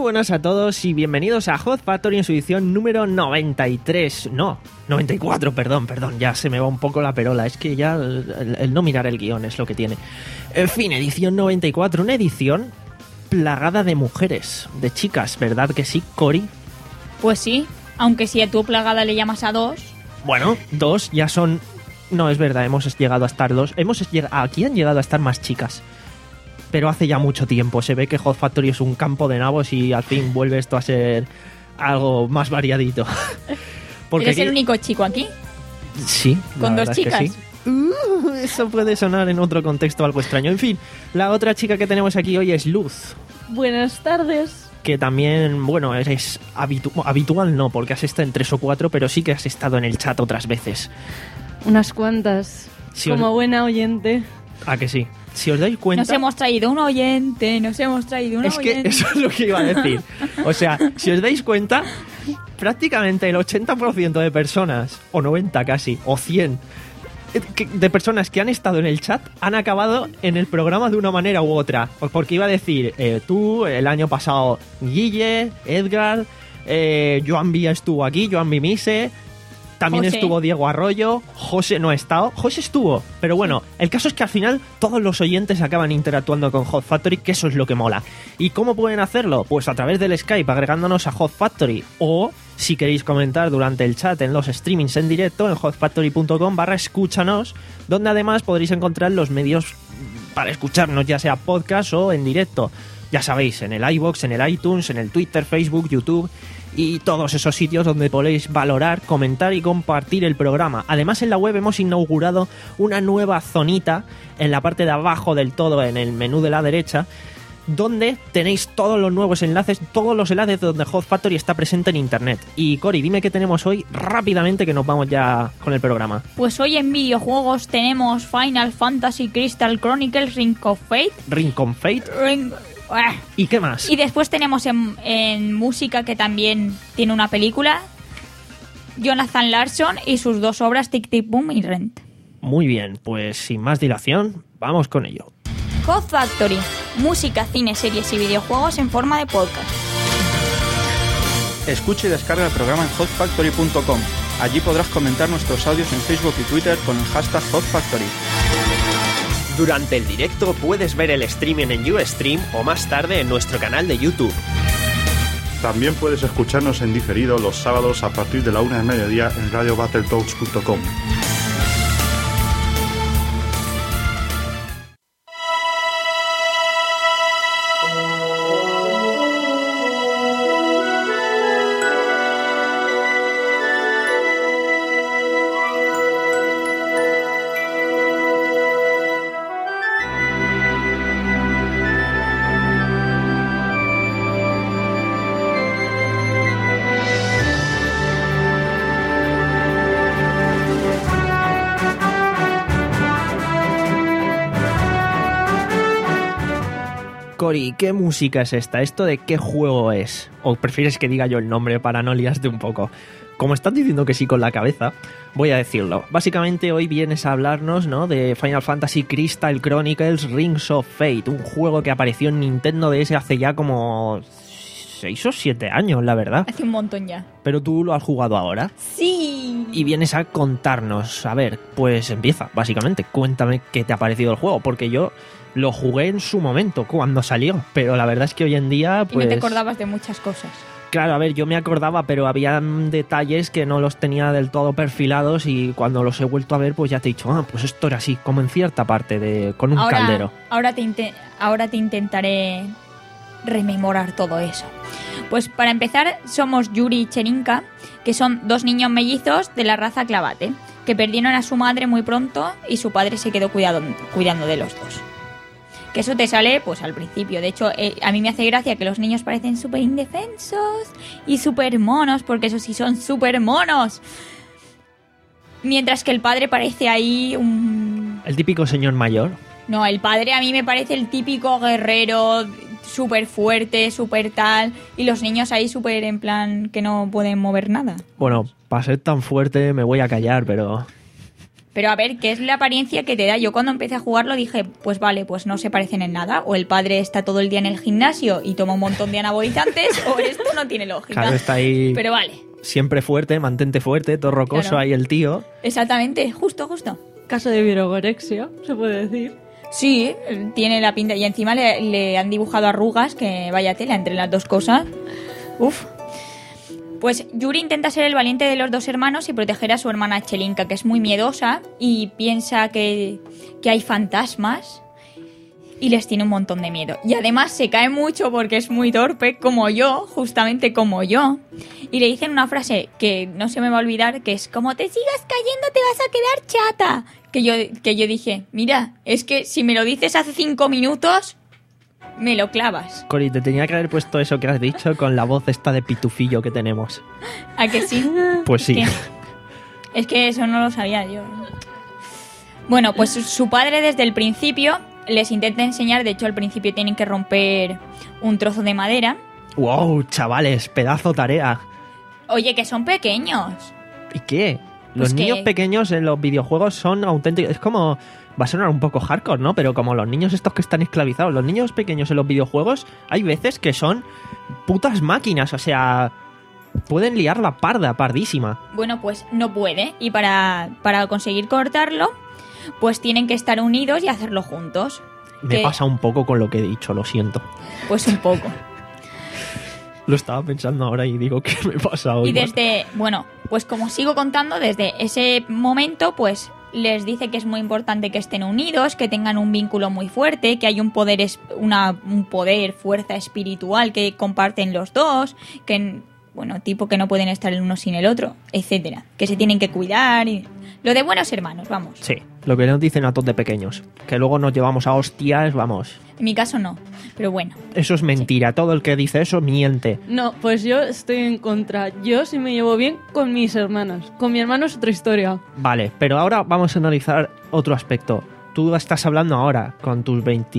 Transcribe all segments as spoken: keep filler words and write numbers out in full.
buenas a todos y bienvenidos a Hot Factory en su edición número noventa y tres. No, noventa y cuatro, perdón, perdón, ya se me va un poco la perola. Es que ya el, el, el no mirar el guión es lo que tiene. En fin, edición noventa y cuatro, una edición plagada de mujeres, de chicas, ¿verdad que sí, Cori? Pues sí, aunque si a tu plagada le llamas a dos... Bueno, dos ya son... No, es verdad, hemos llegado a estar dos. Hemos lleg... Aquí han llegado a estar más chicas. Pero hace ya mucho tiempo. Se ve que Hot Factory es un campo de nabos y al fin vuelve esto a ser algo más variadito. Porque ¿eres aquí... el único chico aquí? Sí. ¿Con dos chicas? Sí. Uh, eso puede sonar en otro contexto algo extraño. En fin, la otra chica que tenemos aquí hoy es Luz. Buenas tardes. Que también, bueno, eres habitu... habitual, no, porque has estado en tres o cuatro, pero sí que has estado en el chat otras veces. Unas cuantas. Sí, como os... buena oyente. ¿A que sí? Si os dais cuenta... Nos hemos traído un oyente, nos hemos traído un es oyente. Es que eso es lo que iba a decir. O sea, si os dais cuenta, prácticamente el ochenta por ciento de personas, o noventa casi, o cien, de personas que han estado en el chat han acabado en el programa de una manera u otra. Porque iba a decir, eh, tú, el año pasado, Guille, Edgar, eh, Joan Vía estuvo aquí, Joan Vimise... También José. Estuvo Diego Arroyo, José no ha estado, José estuvo, pero bueno, el caso es que al final todos los oyentes acaban interactuando con Hot Factory, que eso es lo que mola. ¿Y cómo pueden hacerlo? Pues a través del Skype, agregándonos a Hot Factory, o si queréis comentar durante el chat en los streamings en directo en hotfactory.com barra escúchanos, donde además podréis encontrar los medios para escucharnos, ya sea podcast o en directo. Ya sabéis, en el iVoox, en el iTunes, en el Twitter, Facebook, YouTube... y todos esos sitios donde podéis valorar, comentar y compartir el programa. Además, en la web hemos inaugurado una nueva zonita en la parte de abajo del todo, en el menú de la derecha, donde tenéis todos los nuevos enlaces, todos los enlaces donde Hot Factory está presente en internet. Y Cori, dime qué tenemos hoy rápidamente, que nos vamos ya con el programa. Pues hoy en videojuegos tenemos Final Fantasy Crystal Chronicles Ring of Fate. Ring of Fate. Ring... ¿Y qué más? Y después tenemos en, en música, que también tiene una película, Jonathan Larson y sus dos obras Tic Tic Boom y Rent. Muy bien, pues sin más dilación, vamos con ello. Hot Factory, música, cine, series y videojuegos en forma de podcast. Escucha y descarga el programa en hot factory punto com. Allí podrás comentar nuestros audios en Facebook y Twitter con el hashtag Hot Factory. Durante el directo puedes ver el streaming en Ustream o más tarde en nuestro canal de YouTube. También puedes escucharnos en diferido los sábados a partir de la una de mediodía en radio battletoads punto com. Cori, ¿qué música es esta? ¿Esto de qué juego es? ¿O prefieres que diga yo el nombre para no liarte un poco? Como estás diciendo que sí con la cabeza, voy a decirlo. Básicamente hoy vienes a hablarnos, ¿no?, de Final Fantasy Crystal Chronicles Rings of Fate, un juego que apareció en Nintendo D S hace ya como seis o siete años, la verdad. Hace un montón ya. ¿Pero tú lo has jugado ahora? Sí. Y vienes a contarnos. A ver, pues empieza, básicamente. Cuéntame qué te ha parecido el juego, porque yo... lo jugué en su momento, cuando salió, pero la verdad es que hoy en día, pues... Y no te acordabas de muchas cosas. Claro, a ver, yo me acordaba, pero había detalles que no los tenía del todo perfilados y cuando los he vuelto a ver, pues ya te he dicho, ah, pues esto era así, como en cierta parte, de con un ahora, caldero. Ahora te, inte- ahora te intentaré rememorar todo eso. Pues para empezar, somos Yuri y Cherinka, que son dos niños mellizos de la raza Clavate, que perdieron a su madre muy pronto y su padre se quedó cuidado, cuidando de los dos. Que eso te sale pues al principio. De hecho, eh, a mí me hace gracia que los niños parecen súper indefensos y súper monos, porque esos sí son súper monos. Mientras que el padre parece ahí un... El típico señor mayor. No, el padre a mí me parece el típico guerrero, súper fuerte, súper tal, y los niños ahí súper en plan que no pueden mover nada. Bueno, para ser tan fuerte me voy a callar, pero... Pero a ver, ¿qué es la apariencia que te da? Yo cuando empecé a jugarlo dije, pues vale, pues no se parecen en nada. O el padre está todo el día en el gimnasio y toma un montón de anabolizantes, o esto no tiene lógica. Claro, está ahí... Pero vale. Siempre fuerte, mantente fuerte, todo rocoso Claro. ahí el tío. Exactamente, justo, justo. Caso de virogorexia, se puede decir. Sí, tiene la pinta. Y encima le, le han dibujado arrugas, que vaya tela entre las dos cosas. Uf. Pues Yuri intenta ser el valiente de los dos hermanos y proteger a su hermana Chelinka, que es muy miedosa y piensa que, que hay fantasmas y les tiene un montón de miedo. Y además se cae mucho porque es muy torpe, como yo, justamente como yo. Y le dicen una frase que no se me va a olvidar, que es: como te sigas cayendo te vas a quedar chata. Que yo, que yo dije, mira, es que si me lo dices hace cinco minutos, me lo clavas. Cori, te tenía que haber puesto eso que has dicho con la voz esta de pitufillo que tenemos. ¿A que sí? Pues sí. ¿Qué? Es que eso no lo sabía yo. Bueno, pues su padre desde el principio les intenta enseñar. De hecho, al principio tienen que romper un trozo de madera. ¡Wow, chavales! Pedazo tarea. Oye, que son pequeños. ¿Y qué? Los Pues niños que- pequeños en los videojuegos son auténticos. Es como... Va a sonar un poco hardcore, ¿no? Pero como los niños estos que están esclavizados. Los niños pequeños en los videojuegos hay veces que son putas máquinas. O sea... Pueden liar la parda, pardísima. Bueno, pues no puede. Y para, para conseguir cortarlo, pues tienen que estar unidos y hacerlo juntos. Me Que- pasa un poco con lo que he dicho, lo siento. Pues un poco. Lo estaba pensando ahora y digo que me pasa hoy. Y desde, bueno, pues como sigo contando, desde ese momento, pues les dice que es muy importante que estén unidos, que tengan un vínculo muy fuerte, que hay un poder, es- una, un poder, fuerza espiritual que comparten los dos, que, bueno, tipo que no pueden estar el uno sin el otro, etcétera, que se tienen que cuidar y lo de buenos hermanos, vamos. Sí, lo que nos dicen a todos de pequeños. Que luego nos llevamos a hostias, vamos. En mi caso no, pero bueno. Eso es mentira. Todo el que dice eso miente. No, pues yo estoy en contra. Yo sí me llevo bien con mis hermanas. Con mi hermano es otra historia. Vale, pero ahora vamos a analizar otro aspecto. Tú estás hablando ahora con tus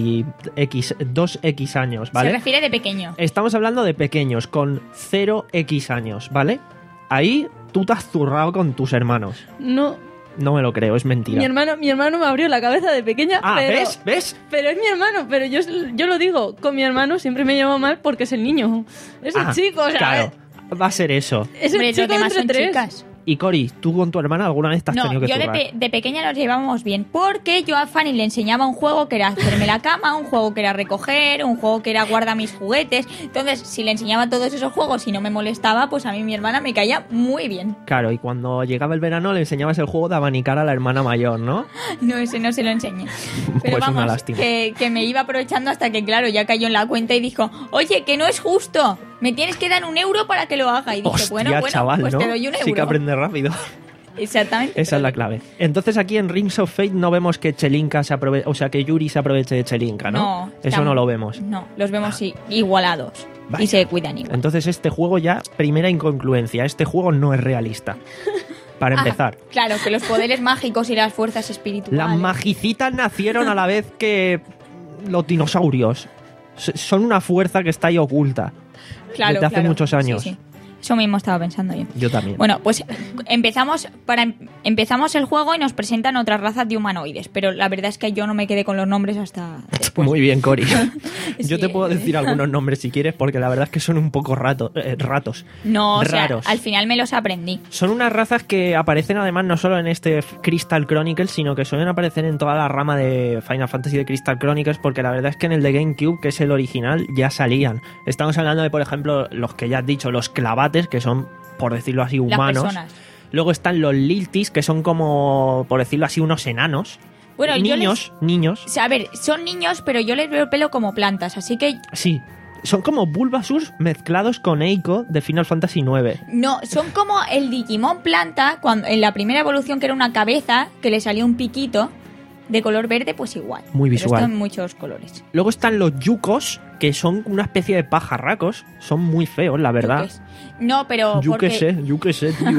veintidós equis años, ¿vale? Se refiere de pequeño. Estamos hablando de pequeños con cero equis años, ¿vale? Ahí tú te has zurrado con tus hermanos. No, No me lo creo, es mentira. mi hermano, mi hermano me abrió la cabeza de pequeña, Ah, pero, ¿ves? ¿Ves? pero es mi hermano, pero yo, yo lo digo, con mi hermano siempre me llevo mal porque es el niño. Es el Ah, chico, o sea, claro, va a ser eso. es el Hombre, los chico demás entre son tres. chicas. Y Cori, ¿tú con tu hermana alguna vez te has No, tenido que yo de, zurrar? pe- de pequeña nos llevábamos bien, porque yo a Fanny le enseñaba un juego que era hacerme la cama, un juego que era recoger, un juego que era guarda mis juguetes. Entonces, si le enseñaba todos esos juegos y no me molestaba, pues a mí mi hermana me caía muy bien. Claro, y cuando llegaba el verano le enseñabas el juego de abanicar a la hermana mayor, ¿no? No, ese no se lo enseñé. Pero Pues una vamos, lástima. que, que me iba aprovechando hasta que, claro, ya cayó en la cuenta y dijo, oye, que no es justo, me tienes que dar un euro para que lo haga. Y dije, Hostia, bueno, bueno, chaval, pues ¿no? te doy un euro. Sí que aprende rápido. Exactamente. Esa es la clave. Entonces aquí en Rings of Fate no vemos que Chelinka se aproveche, o sea, que Yuri se aproveche de Chelinka, ¿no? No, Eso estamos- no lo vemos. No, los vemos i- igualados. Vaya. Y se cuidan igual. Entonces este juego ya, primera incongruencia, este juego no es realista. Para Ah, empezar. claro, que los poderes mágicos y las fuerzas espirituales. Las magicitas nacieron a la vez que los dinosaurios. S- Son una fuerza que está ahí oculta. Claro, desde hace claro. muchos años. Sí, sí. Eso mismo estaba pensando yo. Yo también. Bueno, pues empezamos para em- empezamos el juego y nos presentan otras razas de humanoides, pero la verdad es que yo no me quedé con los nombres hasta después. Muy bien, Cori. Yo Sí, te puedo eh. decir algunos nombres si quieres, porque la verdad es que son un poco rato- eh, ratos. No, o sea, raros. al final me los aprendí. Son unas razas que aparecen además no solo en este Crystal Chronicles, sino que suelen aparecer en toda la rama de Final Fantasy de Crystal Chronicles, porque la verdad es que en el de GameCube, que es el original, ya salían. Estamos hablando de, por ejemplo, los que ya has dicho, los clavates, que son, por decirlo así, Las humanos. personas. Luego están los Liltis, que son como, por decirlo así, unos enanos. Bueno, yo niños, niños. O sea, a ver, son niños, pero yo les veo el pelo como plantas, así que Sí. Son como Bulbasaur mezclados con Eiko de Final Fantasy nueve. no, son como el Digimon planta, cuando en la primera evolución que era una cabeza, que le salió un piquito de color verde, pues igual. Muy Pero visual. esto en muchos colores. Luego están los Yukos, que son una especie de pajarracos. Son muy feos, la verdad. Yukes. No, pero Yo porque, qué sé, yo qué sé, tío.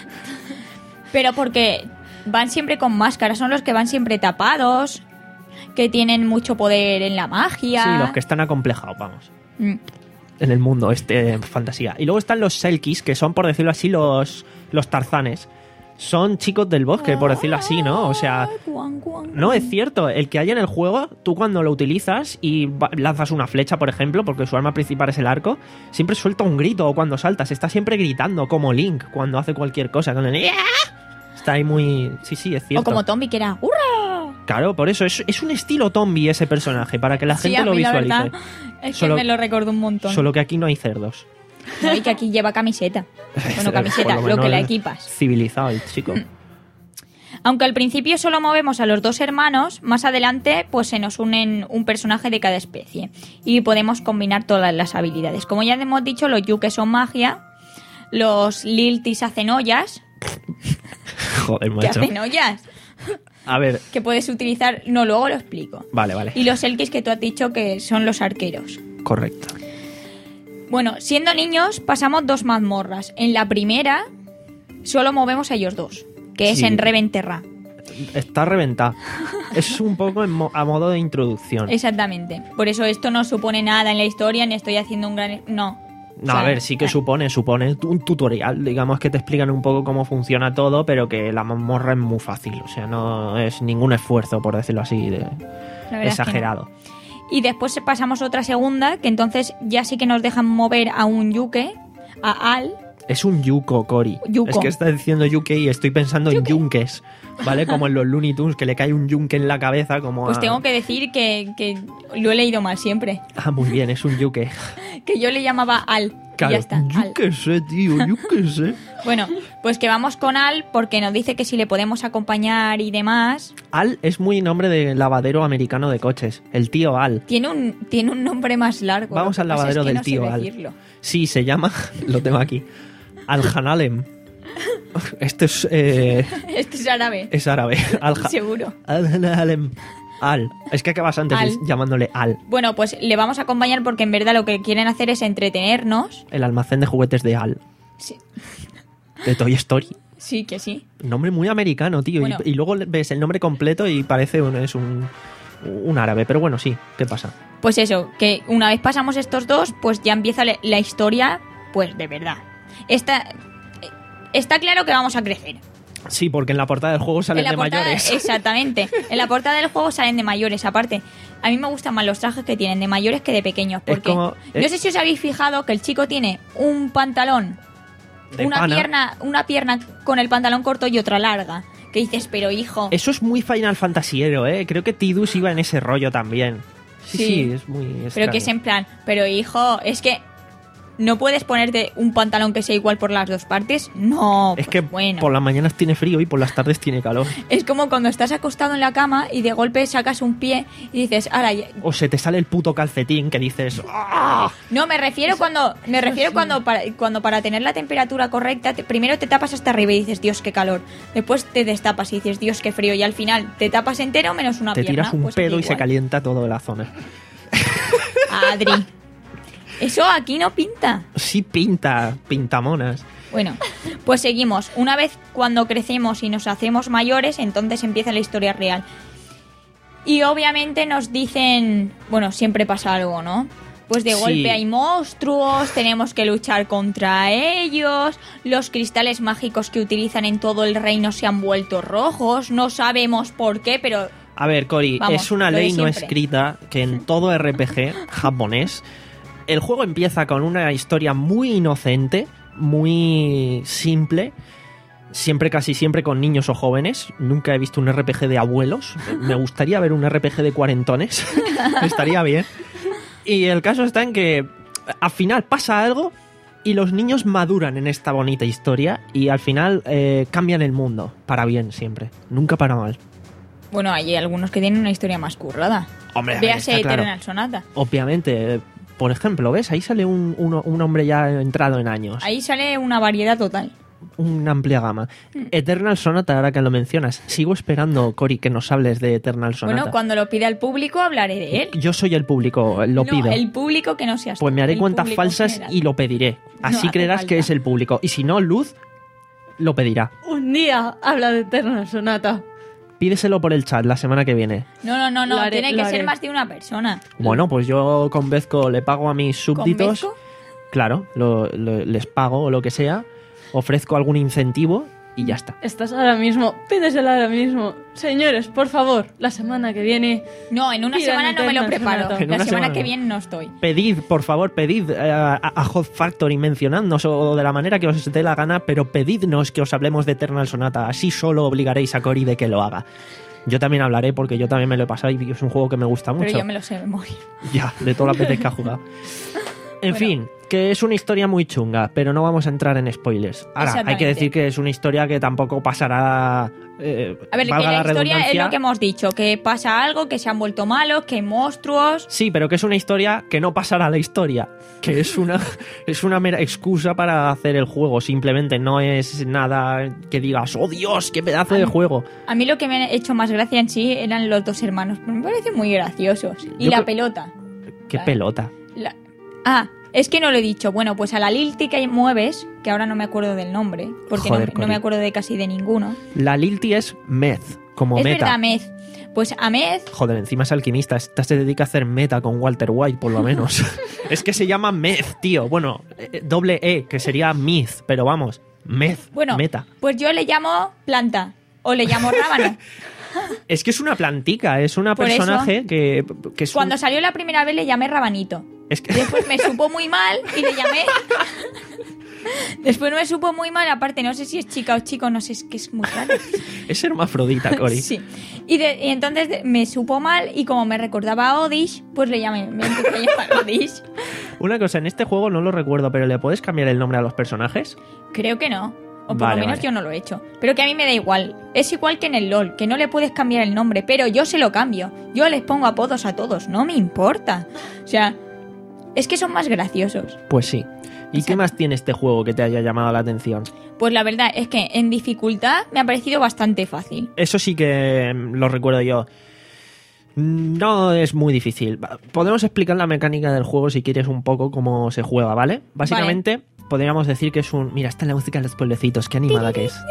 pero porque van siempre con máscaras, son los que van siempre tapados, que tienen mucho poder en la magia. Sí, los que están acomplejados, vamos. Mm. En el mundo este de fantasía. Y luego están los Selkies, que son, por decirlo así, los, los Tarzanes. son chicos del bosque, por decirlo así, ¿no? O sea, Guan, guan, no, guan. es cierto. El que hay en el juego, tú cuando lo utilizas y va- lanzas una flecha, por ejemplo, porque su arma principal es el arco, siempre suelta un grito, o cuando saltas, está siempre gritando, como Link, cuando hace cualquier cosa. Con el... Está ahí muy... Sí, sí, es cierto. O como Tommy, que era ¡hurra! Claro, por eso, es, es un estilo Tombi ese personaje, para que la Sí, gente a lo mí la visualice. verdad es Solo- que me lo recordó un montón. Solo que aquí no hay cerdos. No, y que aquí lleva camiseta. Bueno, camiseta, Por lo, menos que la es equipas. Civilizado el chico. Aunque al principio solo movemos a los dos hermanos, más adelante pues se nos unen un personaje de cada especie y podemos combinar todas las habilidades. Como ya hemos dicho, los yukes son magia, los liltis hacen ollas. Joder, ¿Qué macho. hacen ollas? A ver, Que puedes utilizar... No, luego lo explico. vale, vale. Y los elkis que tú has dicho que son los arqueros. Correcto. Bueno, siendo niños pasamos dos mazmorras. En la primera solo movemos a ellos dos, que es Sí. en Reventerra. Está reventada. Es un poco en mo- a modo de introducción. Exactamente. Por eso esto no supone nada en la historia, ni estoy haciendo un gran... No. No, O sea, a ver, sí que ah, supone, supone un tutorial, digamos que te explican un poco cómo funciona todo, pero que la mazmorra es muy fácil, o sea, no es ningún esfuerzo, por decirlo así, de- la verdad es que exagerado. no. Y después pasamos otra segunda, que entonces ya sí que nos dejan mover a un yuke, a Al. Es un yuko, Cory. Yuko. Es que está diciendo yuke y estoy pensando en yunques, ¿vale? Como en los Looney Tunes, que le cae un yunque en la cabeza, como Pues a- tengo que decir que, que lo he leído mal siempre. Ah, muy bien, es un yuke. Que yo le llamaba Al. Y Claro, ya está, yo Al. qué sé, tío, yo qué sé. Bueno, pues que vamos con Al porque nos dice que si le podemos acompañar y demás. Al es muy nombre de lavadero americano de coches, el tío Al. Tiene un, tiene un nombre más largo. Vamos lo al que pasa lavadero es que del no sé tío Al. decirlo. Sí, se llama, lo tengo aquí, Al-Hanalem. Este es, eh, Este es árabe. es árabe. Al Seguro. Al-Hanalem. Al. Es que acabas antes Al. llamándole Al. Bueno, pues le vamos a acompañar porque en verdad lo que quieren hacer es entretenernos. El almacén de juguetes de Al. Sí, De Toy Story. sí que sí. Nombre muy americano, tío. Bueno. Y, y luego ves el nombre completo y parece un, es un, un árabe. Pero bueno, sí. ¿Qué pasa? Pues eso, que una vez pasamos estos dos, pues ya empieza le- la historia, pues de verdad. Está, está claro que vamos a crecer. Sí, porque en la portada del juego salen En la de portada- mayores. Exactamente. En la portada del juego salen de mayores. Aparte, a mí me gustan más los trajes que tienen de mayores que de pequeños. Es Porque como- no es- sé si os habéis fijado que el chico tiene un pantalón, De una pana. pierna, una pierna con el pantalón corto y otra larga. Que dices, pero hijo. Eso es muy Final Fantasyero, ¿eh? Creo que Tidus iba en ese rollo también. Sí, sí, Sí. es muy extraño. Pero que es en plan, pero hijo, es que no puedes ponerte un pantalón que sea igual por las dos partes. No, Es pues que bueno. por las mañanas tiene frío y por las tardes tiene calor. Es como cuando estás acostado en la cama y de golpe sacas un pie y dices, ahora ya-". O se te sale el puto calcetín que dices... ¡Ah! No, me refiero cuando me refiero cuando para, cuando para tener la temperatura correcta, te- primero te tapas hasta arriba y dices, Dios, qué calor. Después te destapas y dices, Dios, qué frío. Y al final te tapas entero menos una Te pierna. tiras un Pues pedo aquí y se igual. calienta toda la zona. Adri. Eso aquí no pinta. Sí pinta, pintamonas. Bueno, pues seguimos. Una vez cuando crecemos y nos hacemos mayores, entonces empieza la historia real. Y obviamente nos dicen, bueno, siempre pasa algo, ¿no? Pues de Sí. golpe hay monstruos, tenemos que luchar contra ellos, los cristales mágicos que utilizan en todo el reino se han vuelto rojos, no sabemos por qué, pero A ver, Cory, Vamos, es una lo de ley no siempre. escrita que en todo R P G japonés el juego empieza con una historia muy inocente, muy simple, siempre, casi siempre con niños o jóvenes. Nunca he visto un R P G de abuelos. Me gustaría ver un R P G de cuarentones. Estaría bien. Y el caso está en que al final pasa algo y los niños maduran en esta bonita historia y al final eh, cambian el mundo. Para bien siempre. Nunca para mal. bueno, hay algunos que tienen una historia más currada. Hombre, a ver, Véase está claro. Eternal Sonata. Obviamente, eh, por ejemplo, ¿ves? Ahí sale un, uno- un hombre ya entrado en años. Ahí sale una variedad total. Una amplia gama. Hmm. Eternal Sonata, ahora que lo mencionas. Sigo esperando, Cory, que nos hables de Eternal Sonata. Bueno, cuando lo pida el público hablaré de él. Yo soy el público, lo no, pido. el público que no seas Pues tú, me haré el cuentas público en falsas general. y lo pediré. Así hace creerás que falta. es el público. Y si no, Luz lo pedirá. Un día habla de Eternal Sonata. Pídeselo por el chat la semana que viene. No, no, no, no. Lo haré, tiene lo que ser haré. más de una persona. Bueno, pues yo con Vezco le pago a mis súbditos. ¿Con Vezco? Claro, lo- lo- les pago o lo que sea. Ofrezco algún incentivo y ya está. Estás ahora mismo, pídesela ahora mismo. Señores, por favor, la semana que viene... No, en una Pidan semana no me lo Eternal preparo. Sonata. En La una semana semana que no. viene no estoy. Pedid, por favor, pedid eh, a, a Hot Factory mencionadnos o de la manera que os dé la gana, pero pedidnos que os hablemos de Eternal Sonata. Así solo obligaréis a Cory de que lo haga. Yo también hablaré porque yo también me lo he pasado y es un juego que me gusta mucho. Pero yo me lo sé de memoria. Ya, de todas las veces que ha jugado. En Bueno. fin, que es una historia muy chunga, pero no vamos a entrar en spoilers. Ahora, hay Exactamente. que decir que es una historia que tampoco pasará... eh, A ver, que valga la, historia es redundancia. lo que hemos dicho, que pasa algo, que se han vuelto malos, que hay monstruos... Sí, pero que es una historia que no pasará a la historia. Que es una, es una mera excusa para hacer el juego. Simplemente no es nada que digas, ¡oh Dios, qué pedazo de juego! A mí lo que me ha hecho más gracia en sí eran los dos hermanos. Me parecen muy graciosos. Y Yo la creo- pelota. ¡Qué Ah. pelota! La- Ah, es que no lo he dicho. Bueno, pues a la Lilti que mueves, que ahora no me acuerdo del nombre, porque Joder, no, no Cori. me acuerdo de casi de ninguno. La Lilti es meth, como es meta. verdad, Mez. Pues a Mez, Joder, encima es alquimista. Esta se dedica a hacer meta con Walter White, por lo menos. Es que se llama meth, tío. Bueno, eh, doble E, que sería myth, pero vamos, meth, bueno, meta. pues yo le llamo planta o le llamo rábano. Es que es una plantica, es una Por personaje que, que es un- Cuando salió la primera vez le llamé rabanito. es que- Después me supo muy mal y le llamé... Después me supo muy mal, aparte no sé si es chica o chico, no sé, es que es muy raro. es hermafrodita, Cory. Sí. Y, de- y entonces de- me supo mal y como me recordaba a Odish, pues le llamé, me empecé a llamar Odish. Una cosa, en este juego no lo recuerdo, pero ¿le puedes cambiar el nombre a los personajes? Creo que no. O por Vale, lo menos vale. yo no lo he hecho. Pero que a mí me da igual. Es igual que en el LOL, que no le puedes cambiar el nombre, pero yo se lo cambio. Yo les pongo apodos a todos, no me importa. O sea, es que son más graciosos. Pues sí. ¿Y qué más tiene este juego que te haya llamado la atención? Pues la verdad es que en dificultad me ha parecido bastante fácil. Eso sí que mm, lo recuerdo yo. No es muy difícil. Va- Podemos explicar la mecánica del juego si quieres un poco cómo se juega, ¿vale? Básicamente podríamos decir que es un... Mira, está la música de los pueblecitos, qué animada que es.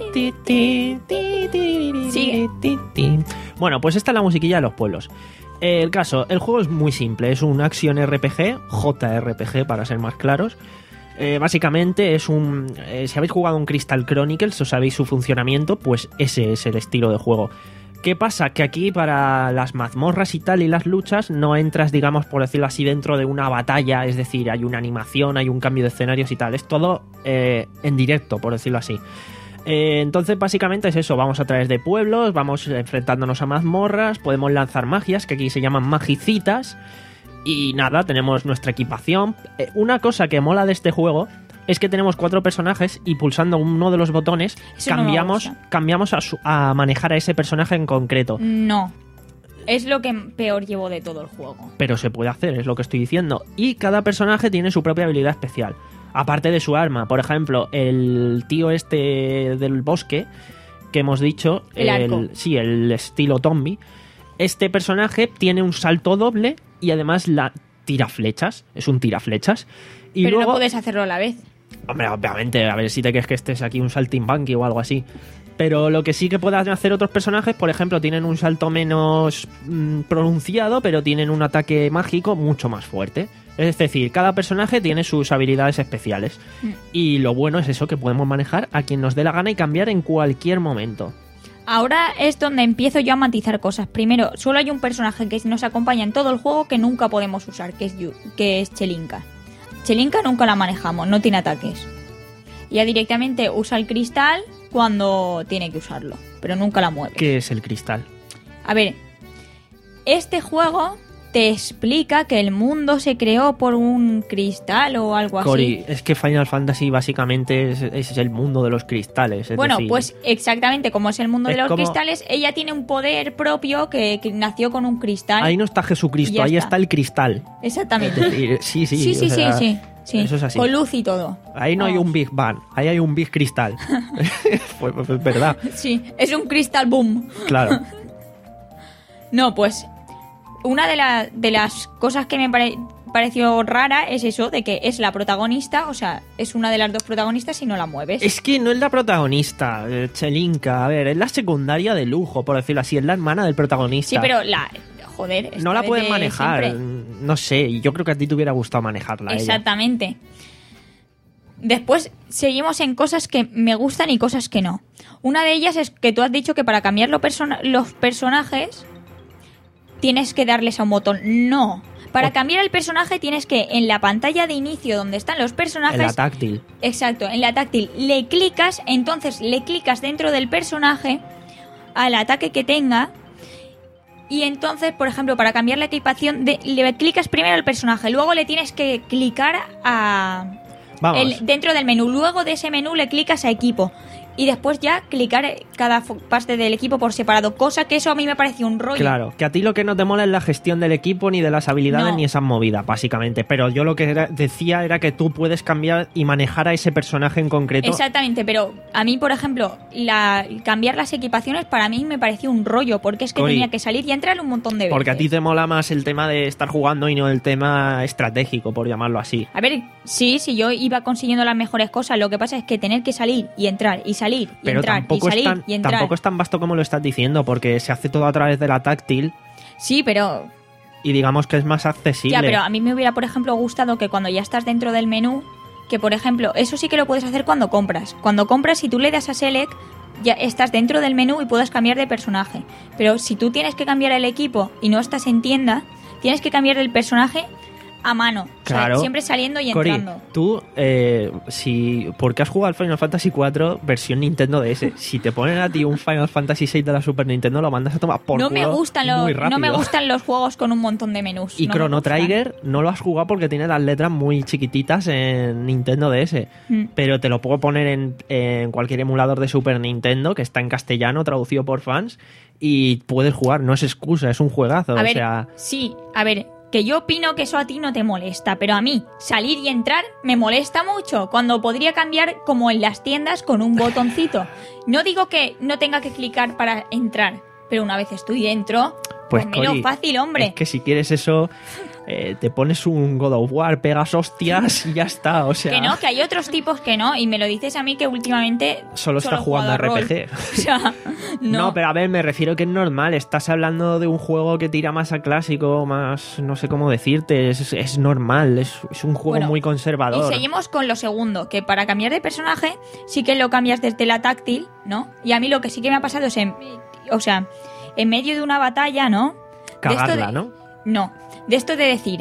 Sigue. Bueno, pues esta es la musiquilla de los pueblos. El caso, el juego es muy simple, es un Action R P G, J R P G para ser más claros. Eh, básicamente es un... eh, si habéis jugado un Crystal Chronicles o sabéis su funcionamiento, pues ese es el estilo de juego. ¿Qué pasa? Que aquí para las mazmorras y tal y las luchas no entras, digamos, por decirlo así, dentro de una batalla, es decir, hay una animación, hay un cambio de escenarios y tal, es todo eh, en directo, por decirlo así. Eh, entonces básicamente es eso, vamos a través de pueblos, vamos enfrentándonos a mazmorras, podemos lanzar magias, que aquí se llaman magicitas, y nada, tenemos nuestra equipación. Eh, una cosa que mola de este juego es que tenemos cuatro personajes y pulsando uno de los botones Eso no me cambiamos, gusta. cambiamos a, su- a manejar a ese personaje en concreto. No. Es lo que peor llevo de todo el juego. Pero se puede hacer, es lo que estoy diciendo. Y cada personaje tiene su propia habilidad especial. Aparte de su arma. Por ejemplo, el tío este del bosque que hemos dicho, El arco. sí, el estilo zombie. Este personaje tiene un salto doble y además la tira flechas. Es un tira flechas. Y Pero luego, no puedes hacerlo a la vez. hombre, obviamente, a ver si te crees que estés aquí un saltimbanqui o algo así. Pero lo que sí que puedan hacer otros personajes, por ejemplo, tienen un salto menos mm, pronunciado, pero tienen un ataque mágico mucho más fuerte. Es decir, cada personaje tiene sus habilidades especiales. Mm. Y lo bueno es eso, que podemos manejar a quien nos dé la gana y cambiar en cualquier momento. Ahora es donde empiezo yo a matizar cosas. Primero, solo hay un personaje que nos acompaña en todo el juego que nunca podemos usar, que es, Yu- que es Chelinka. Chelinka nunca la manejamos, no tiene ataques. Ella directamente usa el cristal cuando tiene que usarlo, pero nunca la mueve. ¿Qué es el cristal? A ver, este juego te explica que el mundo se creó por un cristal o algo así. Cory, es que Final Fantasy básicamente es, es el mundo de los cristales. Es Bueno, decir, pues exactamente como es el mundo es de los como- cristales, ella tiene un poder propio que, que nació con un cristal. ahí no está Jesucristo, Ya ahí está. está el cristal. Es Exactamente. decir, sí, sí. Sí, sí, o sí, sea, sí, sí. Eso es así. Con luz y todo. Ahí no hay Vamos. un Big Bang, ahí hay un Big Cristal. pues, pues es verdad, Sí, es un cristal boom. claro. No, pues una de, la- de las cosas que me pare- pareció rara es eso, de que es la protagonista, o sea, es una de las dos protagonistas y no la mueves. Es que no es la protagonista, eh, Chelinka. A ver, es la secundaria de lujo, por decirlo así. Es la hermana del protagonista. Sí, pero la... Joder, esta no la vez pueden de manejar. siempre. No sé, y yo creo que a ti te hubiera gustado manejarla. a ella. Exactamente. Después seguimos en cosas que me gustan y cosas que no. Una de ellas es que tú has dicho que para cambiar lo persona- los personajes tienes que darles a un botón. No. Para cambiar el personaje tienes que en la pantalla de inicio donde están los personajes... En la táctil. Exacto, en la táctil le clicas, entonces le clicas dentro del personaje al ataque que tenga y entonces, por ejemplo, para cambiar la equipación de- le clicas primero al personaje, luego le tienes que clicar a... Vamos. El- dentro del menú, luego de ese menú le clicas a equipo y después ya clicar cada fo- parte del equipo por separado, cosa que eso a mí me pareció un rollo. Claro, que a ti lo que no te mola es la gestión del equipo, ni de las habilidades, No. ni esas movidas, básicamente. Pero yo lo que era- decía era que tú puedes cambiar y manejar a ese personaje en concreto. Exactamente, pero a mí, por ejemplo, la, cambiar las equipaciones para mí me pareció un rollo, porque es que Cori, tenía que salir y entrar un montón de veces. Porque a ti te mola más el tema de estar jugando y no el tema estratégico, por llamarlo así. A ver, sí, sí, yo iba consiguiendo las mejores cosas, lo que pasa es que tener que salir y entrar y salir y Pero entrar y tampoco es, salir tan, y entrar. tampoco es tan vasto como lo estás diciendo, porque se hace todo a través de la táctil Sí, pero y digamos que es más accesible. ya, pero a mí me hubiera, por ejemplo, gustado que cuando ya estás dentro del menú, que por ejemplo, eso sí que lo puedes hacer cuando compras. Cuando compras, si tú le das a Select, ya estás dentro del menú y puedes cambiar de personaje. Pero si tú tienes que cambiar el equipo y no estás en tienda, tienes que cambiar el personaje a mano. O sea, Claro. siempre saliendo y Cori, entrando. tú, eh, si, porque has jugado al Final Fantasy cuatro versión Nintendo D S, si te ponen a ti un Final Fantasy seis de la Super Nintendo, lo mandas a tomar por No culo me gustan los, muy rápido. no me gustan los juegos con un montón de menús. Y no me Chrono gustan. Trigger no lo has jugado porque tiene las letras muy chiquititas en Nintendo D S. Mm. Pero te lo puedo poner en, en cualquier emulador de Super Nintendo que está en castellano, traducido por fans, y puedes jugar. No es excusa, es un juegazo. A o ver, sea, sí, a ver, que yo opino que eso a ti no te molesta, pero a mí salir y entrar me molesta mucho, cuando podría cambiar como en las tiendas con un botoncito. No digo que no tenga que clicar para entrar, pero una vez estoy dentro, pues pues Cori, fácil, hombre. es que si quieres eso, eh, te pones un God of War, pegas hostias y ya está. O sea, Que no, que hay otros tipos que no, y me lo dices a mí que últimamente Solo está he jugando jugado R a P rol. G. O sea, no. No, pero a ver, me refiero que es normal. Estás hablando de un juego que tira más a clásico, más, no sé cómo decirte. Es, es normal, es, es un juego Bueno, muy Y conservador. seguimos con lo segundo, que para cambiar de personaje sí que lo cambias desde la táctil, ¿no? Y a mí lo que sí que me ha pasado es, en, o sea, en medio de una batalla, ¿no? De esto Cagarla, de- ¿no? No, de esto de decir,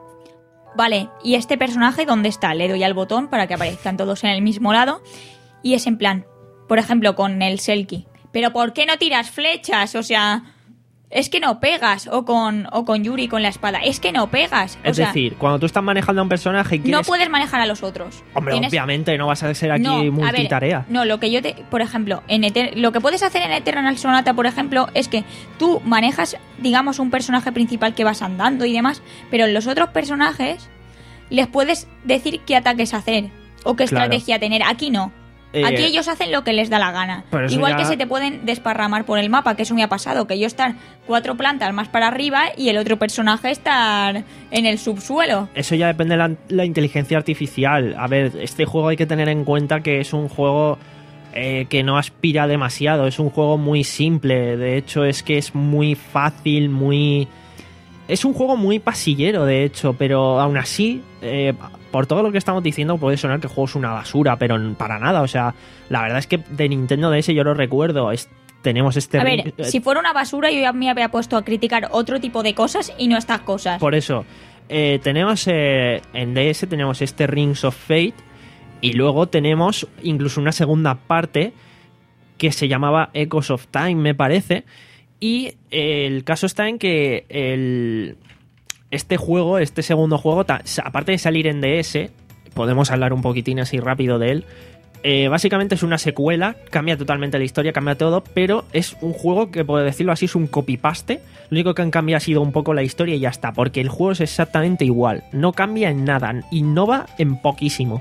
vale, ¿y este personaje dónde está? Le doy al botón para que aparezcan todos en el mismo lado y es en plan, por ejemplo, con el Selkie. ¿Pero por qué no tiras flechas? O sea, es que no pegas. O con, o con Yuri con la espada. Es que no pegas. O Es sea, decir, cuando tú estás manejando a un personaje y no quieres... puedes manejar a los otros. Hombre, Tienes- obviamente no vas a ser aquí no, a ver, multitarea. no, lo que yo te, por ejemplo, en Eter- lo que puedes hacer en Eternal Sonata, por ejemplo, es que tú manejas, digamos, un personaje principal que vas andando y demás, pero en los otros personajes les puedes decir qué ataques hacer o qué Claro. estrategia tener. Aquí no. Eh, Aquí ellos hacen lo que les da la gana. pero eso Igual ya- que se te pueden desparramar por el mapa, que eso me ha pasado, que yo estar cuatro plantas más para arriba y el otro personaje estar en el subsuelo. Eso ya depende de la, la inteligencia artificial. A ver, este juego hay que tener en cuenta que es un juego eh, que no aspira demasiado. Es un juego muy simple. De hecho, es que es muy fácil, muy... Es un juego muy pasillero, de hecho, pero aún así, eh, por todo lo que estamos diciendo, puede sonar que el juego es una basura, pero n- para nada. O sea, la verdad es que de Nintendo D S yo lo recuerdo. Es- tenemos este... A ver, ring- eh, si fuera una basura yo ya me había puesto a criticar otro tipo de cosas y no estas cosas. Por eso, eh, tenemos eh, en D S tenemos este Rings of Fate y luego tenemos incluso una segunda parte que se llamaba Echoes of Time, me parece. Y eh, el caso está en que el, este juego, este segundo juego, ta- aparte de salir en D S, podemos hablar un poquitín así rápido de él. Eh, básicamente es una secuela, cambia totalmente la historia, cambia todo, pero es un juego que, por decirlo así, es un copy-paste. Lo único que han cambiado ha sido un poco la historia y ya está, porque el juego es exactamente igual, no cambia en nada, innova en poquísimo.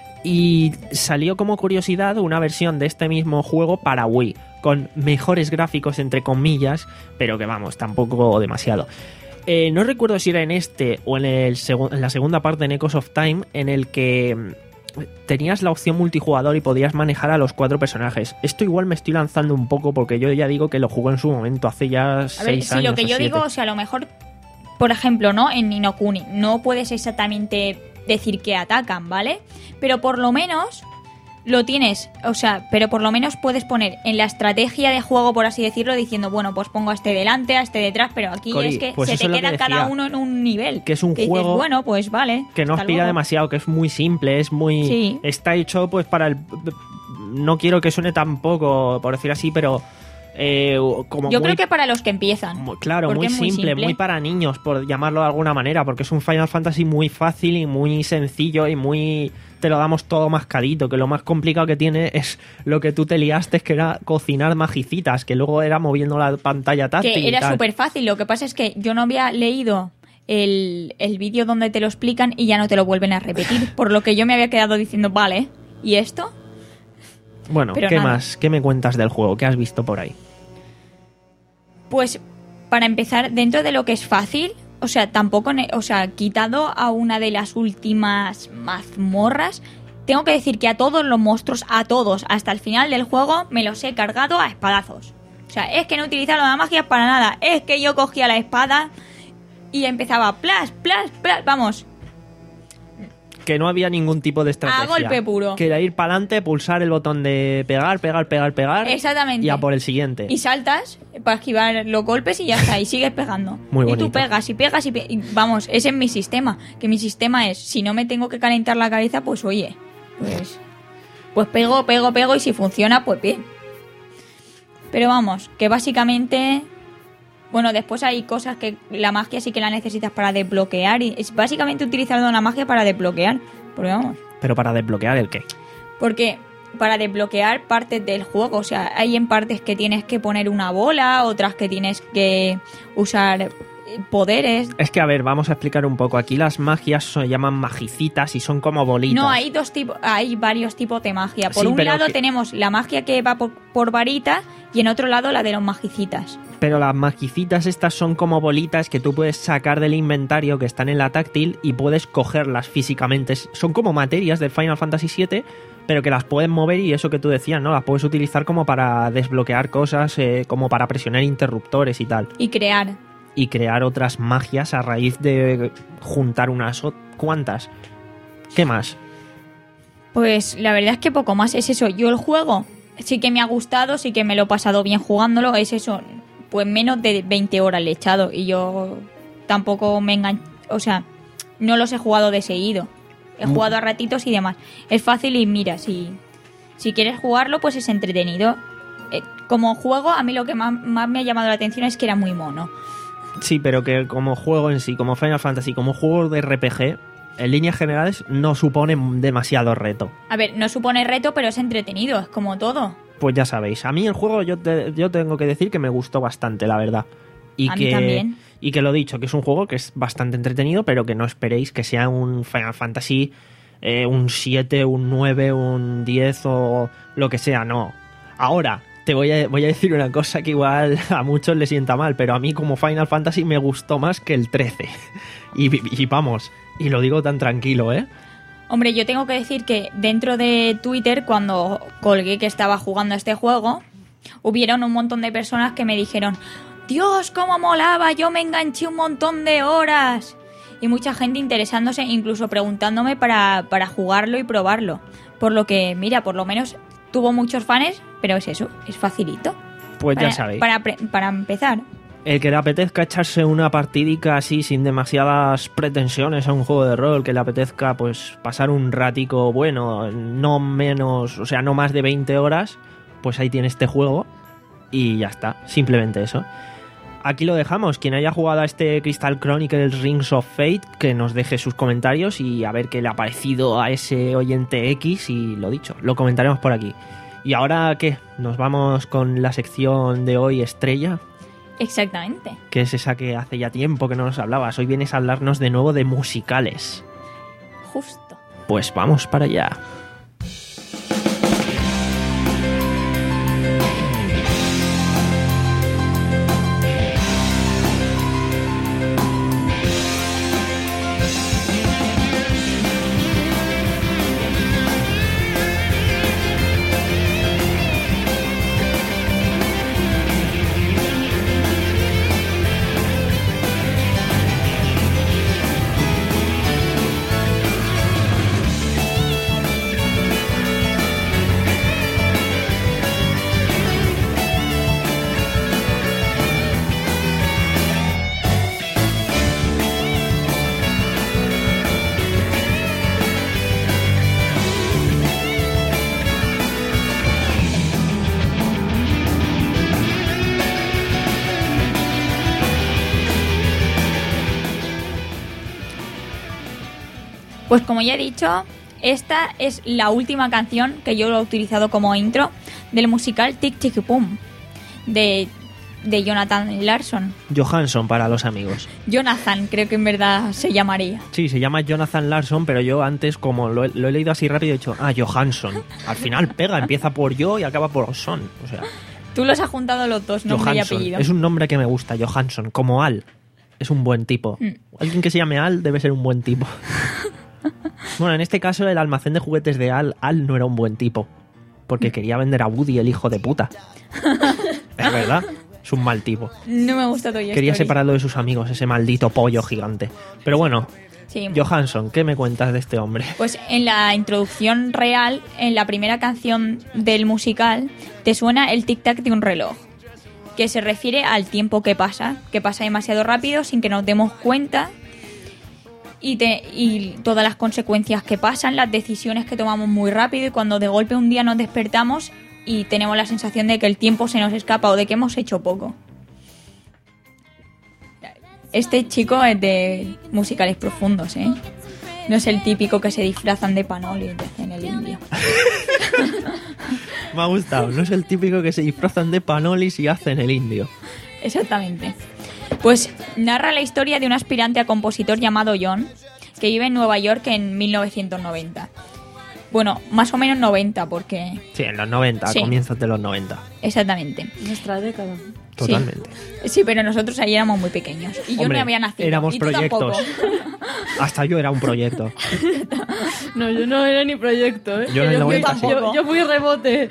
Y salió como curiosidad una versión de este mismo juego para Wii, con mejores gráficos entre comillas, pero que vamos, tampoco demasiado. Eh, no recuerdo si era en este o en, el segu- en la segunda parte de Echoes of Time, en el que mm, tenías la opción multijugador y podías manejar a los cuatro personajes. Esto igual me estoy lanzando un poco porque yo ya digo que lo jugué en su momento, hace ya A ver, seis si años lo que o yo siete. digo, o sea, a lo mejor, por ejemplo, ¿no? En Ni no Kuni no puedes exactamente decir que atacan, ¿vale? Pero por lo menos lo tienes, o sea, pero por lo menos puedes poner en la estrategia de juego, por así decirlo, diciendo, bueno, pues pongo a este delante, a este detrás, pero aquí Cori, es que pues se eso te es lo queda que cada decía, uno en un nivel. que es un dices, juego bueno, pues vale. que no hasta aspira luego. demasiado, que es muy simple, es muy... Sí. Está hecho pues para el... No quiero que suene tampoco, por decir así, pero... Eh, como Yo muy, creo que para los que empiezan. muy- claro, porque muy es muy simple, simple. muy para niños, por llamarlo de alguna manera, porque es un Final Fantasy muy fácil y muy sencillo y muy... Te lo damos todo mascadito, que lo más complicado que tiene es lo que tú te liaste, que era cocinar magicitas, que luego era moviendo la pantalla táctil Que y era tal. súper fácil. Lo que pasa es que yo no había leído el, el vídeo donde te lo explican y ya no te lo vuelven a repetir. Por lo que yo me había quedado diciendo, vale, ¿y esto? Bueno, pero ¿qué nada. más? ¿Qué me cuentas del juego? ¿Qué has visto por ahí? Pues para empezar, dentro de lo que es fácil, o sea, tampoco, ne- o sea, quitado a una de las últimas mazmorras, tengo que decir que a todos los monstruos, a todos, hasta el final del juego, me los he cargado a espadazos. O sea, es que no utilizaron la magia para nada. Es que yo cogía la espada y empezaba plas, plas, plas, vamos. Que no había ningún tipo de estrategia. A golpe puro. Que era ir para adelante, pulsar el botón de pegar, pegar, pegar, pegar. Exactamente. Y a por el siguiente. Y saltas para esquivar los golpes y ya está, y sigues pegando. Muy y bonito. tú pegas y pegas y, pe- y vamos, ese es mi sistema. Que mi sistema es, si no me tengo que calentar la cabeza, pues oye, pues, pues pego, pego, pego y si funciona, pues bien. Pero vamos, que básicamente... Bueno, después hay cosas que la magia sí que la necesitas para desbloquear y es básicamente utilizando la magia para desbloquear. Porque vamos... Pero para desbloquear el qué. Porque para desbloquear partes del juego, o sea, hay en partes que tienes que poner una bola, otras que tienes que usar eh, poderes. Es que, a ver, vamos a explicar un poco. Aquí las magias se llaman magicitas y son como bolitas. No, hay dos tipos, hay varios tipos de magia. Por Sí, un pero lado que- tenemos la magia que va por, por varita y en otro lado la de los magicitas. Pero las magicitas estas son como bolitas que tú puedes sacar del inventario que están en la táctil y puedes cogerlas físicamente. Son como materias del Final Fantasy siete, pero que las puedes mover y eso que tú decías, ¿no? Las puedes utilizar como para desbloquear cosas, eh, como para presionar interruptores y tal. Y crear. Y crear otras magias a raíz de juntar unas o- cuantas. ¿Qué más? Pues la verdad es que poco más es eso. Yo el juego sí que me ha gustado, sí que me lo he pasado bien jugándolo. Es eso, pues menos de veinte horas le he echado y yo tampoco me engancho. O sea, no los he jugado de seguido. He Mm. jugado a ratitos y demás. Es fácil y mira, si, si quieres jugarlo, pues es entretenido. Eh, como juego, a mí lo que más, más me ha llamado la atención es que era muy mono. Sí, pero que como juego en sí, como Final Fantasy, como juego de R P G, en líneas generales no supone demasiado reto. A ver, no supone reto, pero es entretenido, es como todo. Pues ya sabéis, a mí el juego yo, te- yo tengo que decir que me gustó bastante, la verdad. Y A mí que, también. Y que lo dicho, que es un juego que es bastante entretenido, pero que no esperéis que sea un Final Fantasy, eh, un siete, un nueve, un diez o lo que sea, no. Ahora, te voy a, voy a decir una cosa que igual a muchos les sienta mal, pero a mí como Final Fantasy me gustó más que el trece. Y, y vamos, y lo digo tan tranquilo, ¿eh? Hombre, yo tengo que decir que dentro de Twitter, cuando colgué que estaba jugando a este juego, hubieron un montón de personas que me dijeron, Dios, cómo molaba, yo me enganché un montón de horas. Y mucha gente interesándose, incluso preguntándome para, para jugarlo y probarlo. Por lo que, mira, por lo menos tuvo muchos fans, pero es eso, es facilito. Pues para, ya sabéis. Para, pre- para empezar. El que le apetezca echarse una partidica así sin demasiadas pretensiones a un juego de rol, que le apetezca pues pasar un ratico bueno, no menos, o sea, no más de veinte horas, pues ahí tiene este juego y ya está, simplemente eso. Aquí lo dejamos, quien haya jugado a este Crystal Chronicles Rings of Fate, que nos deje sus comentarios y a ver qué le ha parecido a ese oyente X y lo dicho, lo comentaremos por aquí. Y ahora, ¿qué? Nos vamos con la sección de hoy estrella, Exactamente. que es esa que hace ya tiempo que no nos hablabas. Hoy vienes a hablarnos de nuevo de musicales. Justo. Pues vamos para allá. Pues como ya he dicho, esta es la última canción que yo lo he utilizado como intro del musical Tic Tic Boom de, de Jonathan Larson. Johansson para los amigos. Jonathan, creo que en verdad se llamaría. Sí, se llama Jonathan Larson, pero yo antes, como lo he, lo he leído así rápido, he dicho, ah, Johansson. Al final pega, empieza por yo y acaba por son. O sea, Tú los has juntado los dos, nombre y Johansson. apellido. Es un nombre que me gusta, Johansson, como Al. Es un buen tipo. Mm. Alguien que se llame Al debe ser un buen tipo. Bueno, en este caso el almacén de juguetes de Al, Al no era un buen tipo. Porque quería vender a Woody, el hijo de puta. Es verdad, es un mal tipo. No me gusta Toy Quería Story. separarlo de sus amigos, ese maldito pollo gigante. Pero bueno, Sí. Johansson, ¿qué me cuentas de este hombre? Pues en la introducción real, en la primera canción del musical, te suena el tic-tac de un reloj, que se refiere al tiempo que pasa, que pasa demasiado rápido sin que nos demos cuenta, y, te, y todas las consecuencias que pasan, las decisiones que tomamos muy rápido, y cuando de golpe un día nos despertamos y tenemos la sensación de que el tiempo se nos escapa o de que hemos hecho poco. Este chico es de musicales profundos, ¿eh? No es el típico que se disfrazan de panoli y te hacen el indio. Me ha gustado, no es el típico que se disfrazan de panolis y hacen el indio. Exactamente. Pues narra la historia de un aspirante a compositor llamado John, que vive en Nueva York en mil novecientos noventa. Bueno, más o menos noventa, porque... Sí, en los noventa, Sí. comienzos de los noventa. Exactamente. Nuestra década. Totalmente. Sí, sí, pero nosotros ahí éramos muy pequeños. Y yo Hombre, no había nacido. éramos y tú proyectos. tampoco. Hasta yo era un proyecto. No, yo no era ni proyecto, ¿eh? Yo en el fui, noventa sí. yo, yo fui rebote.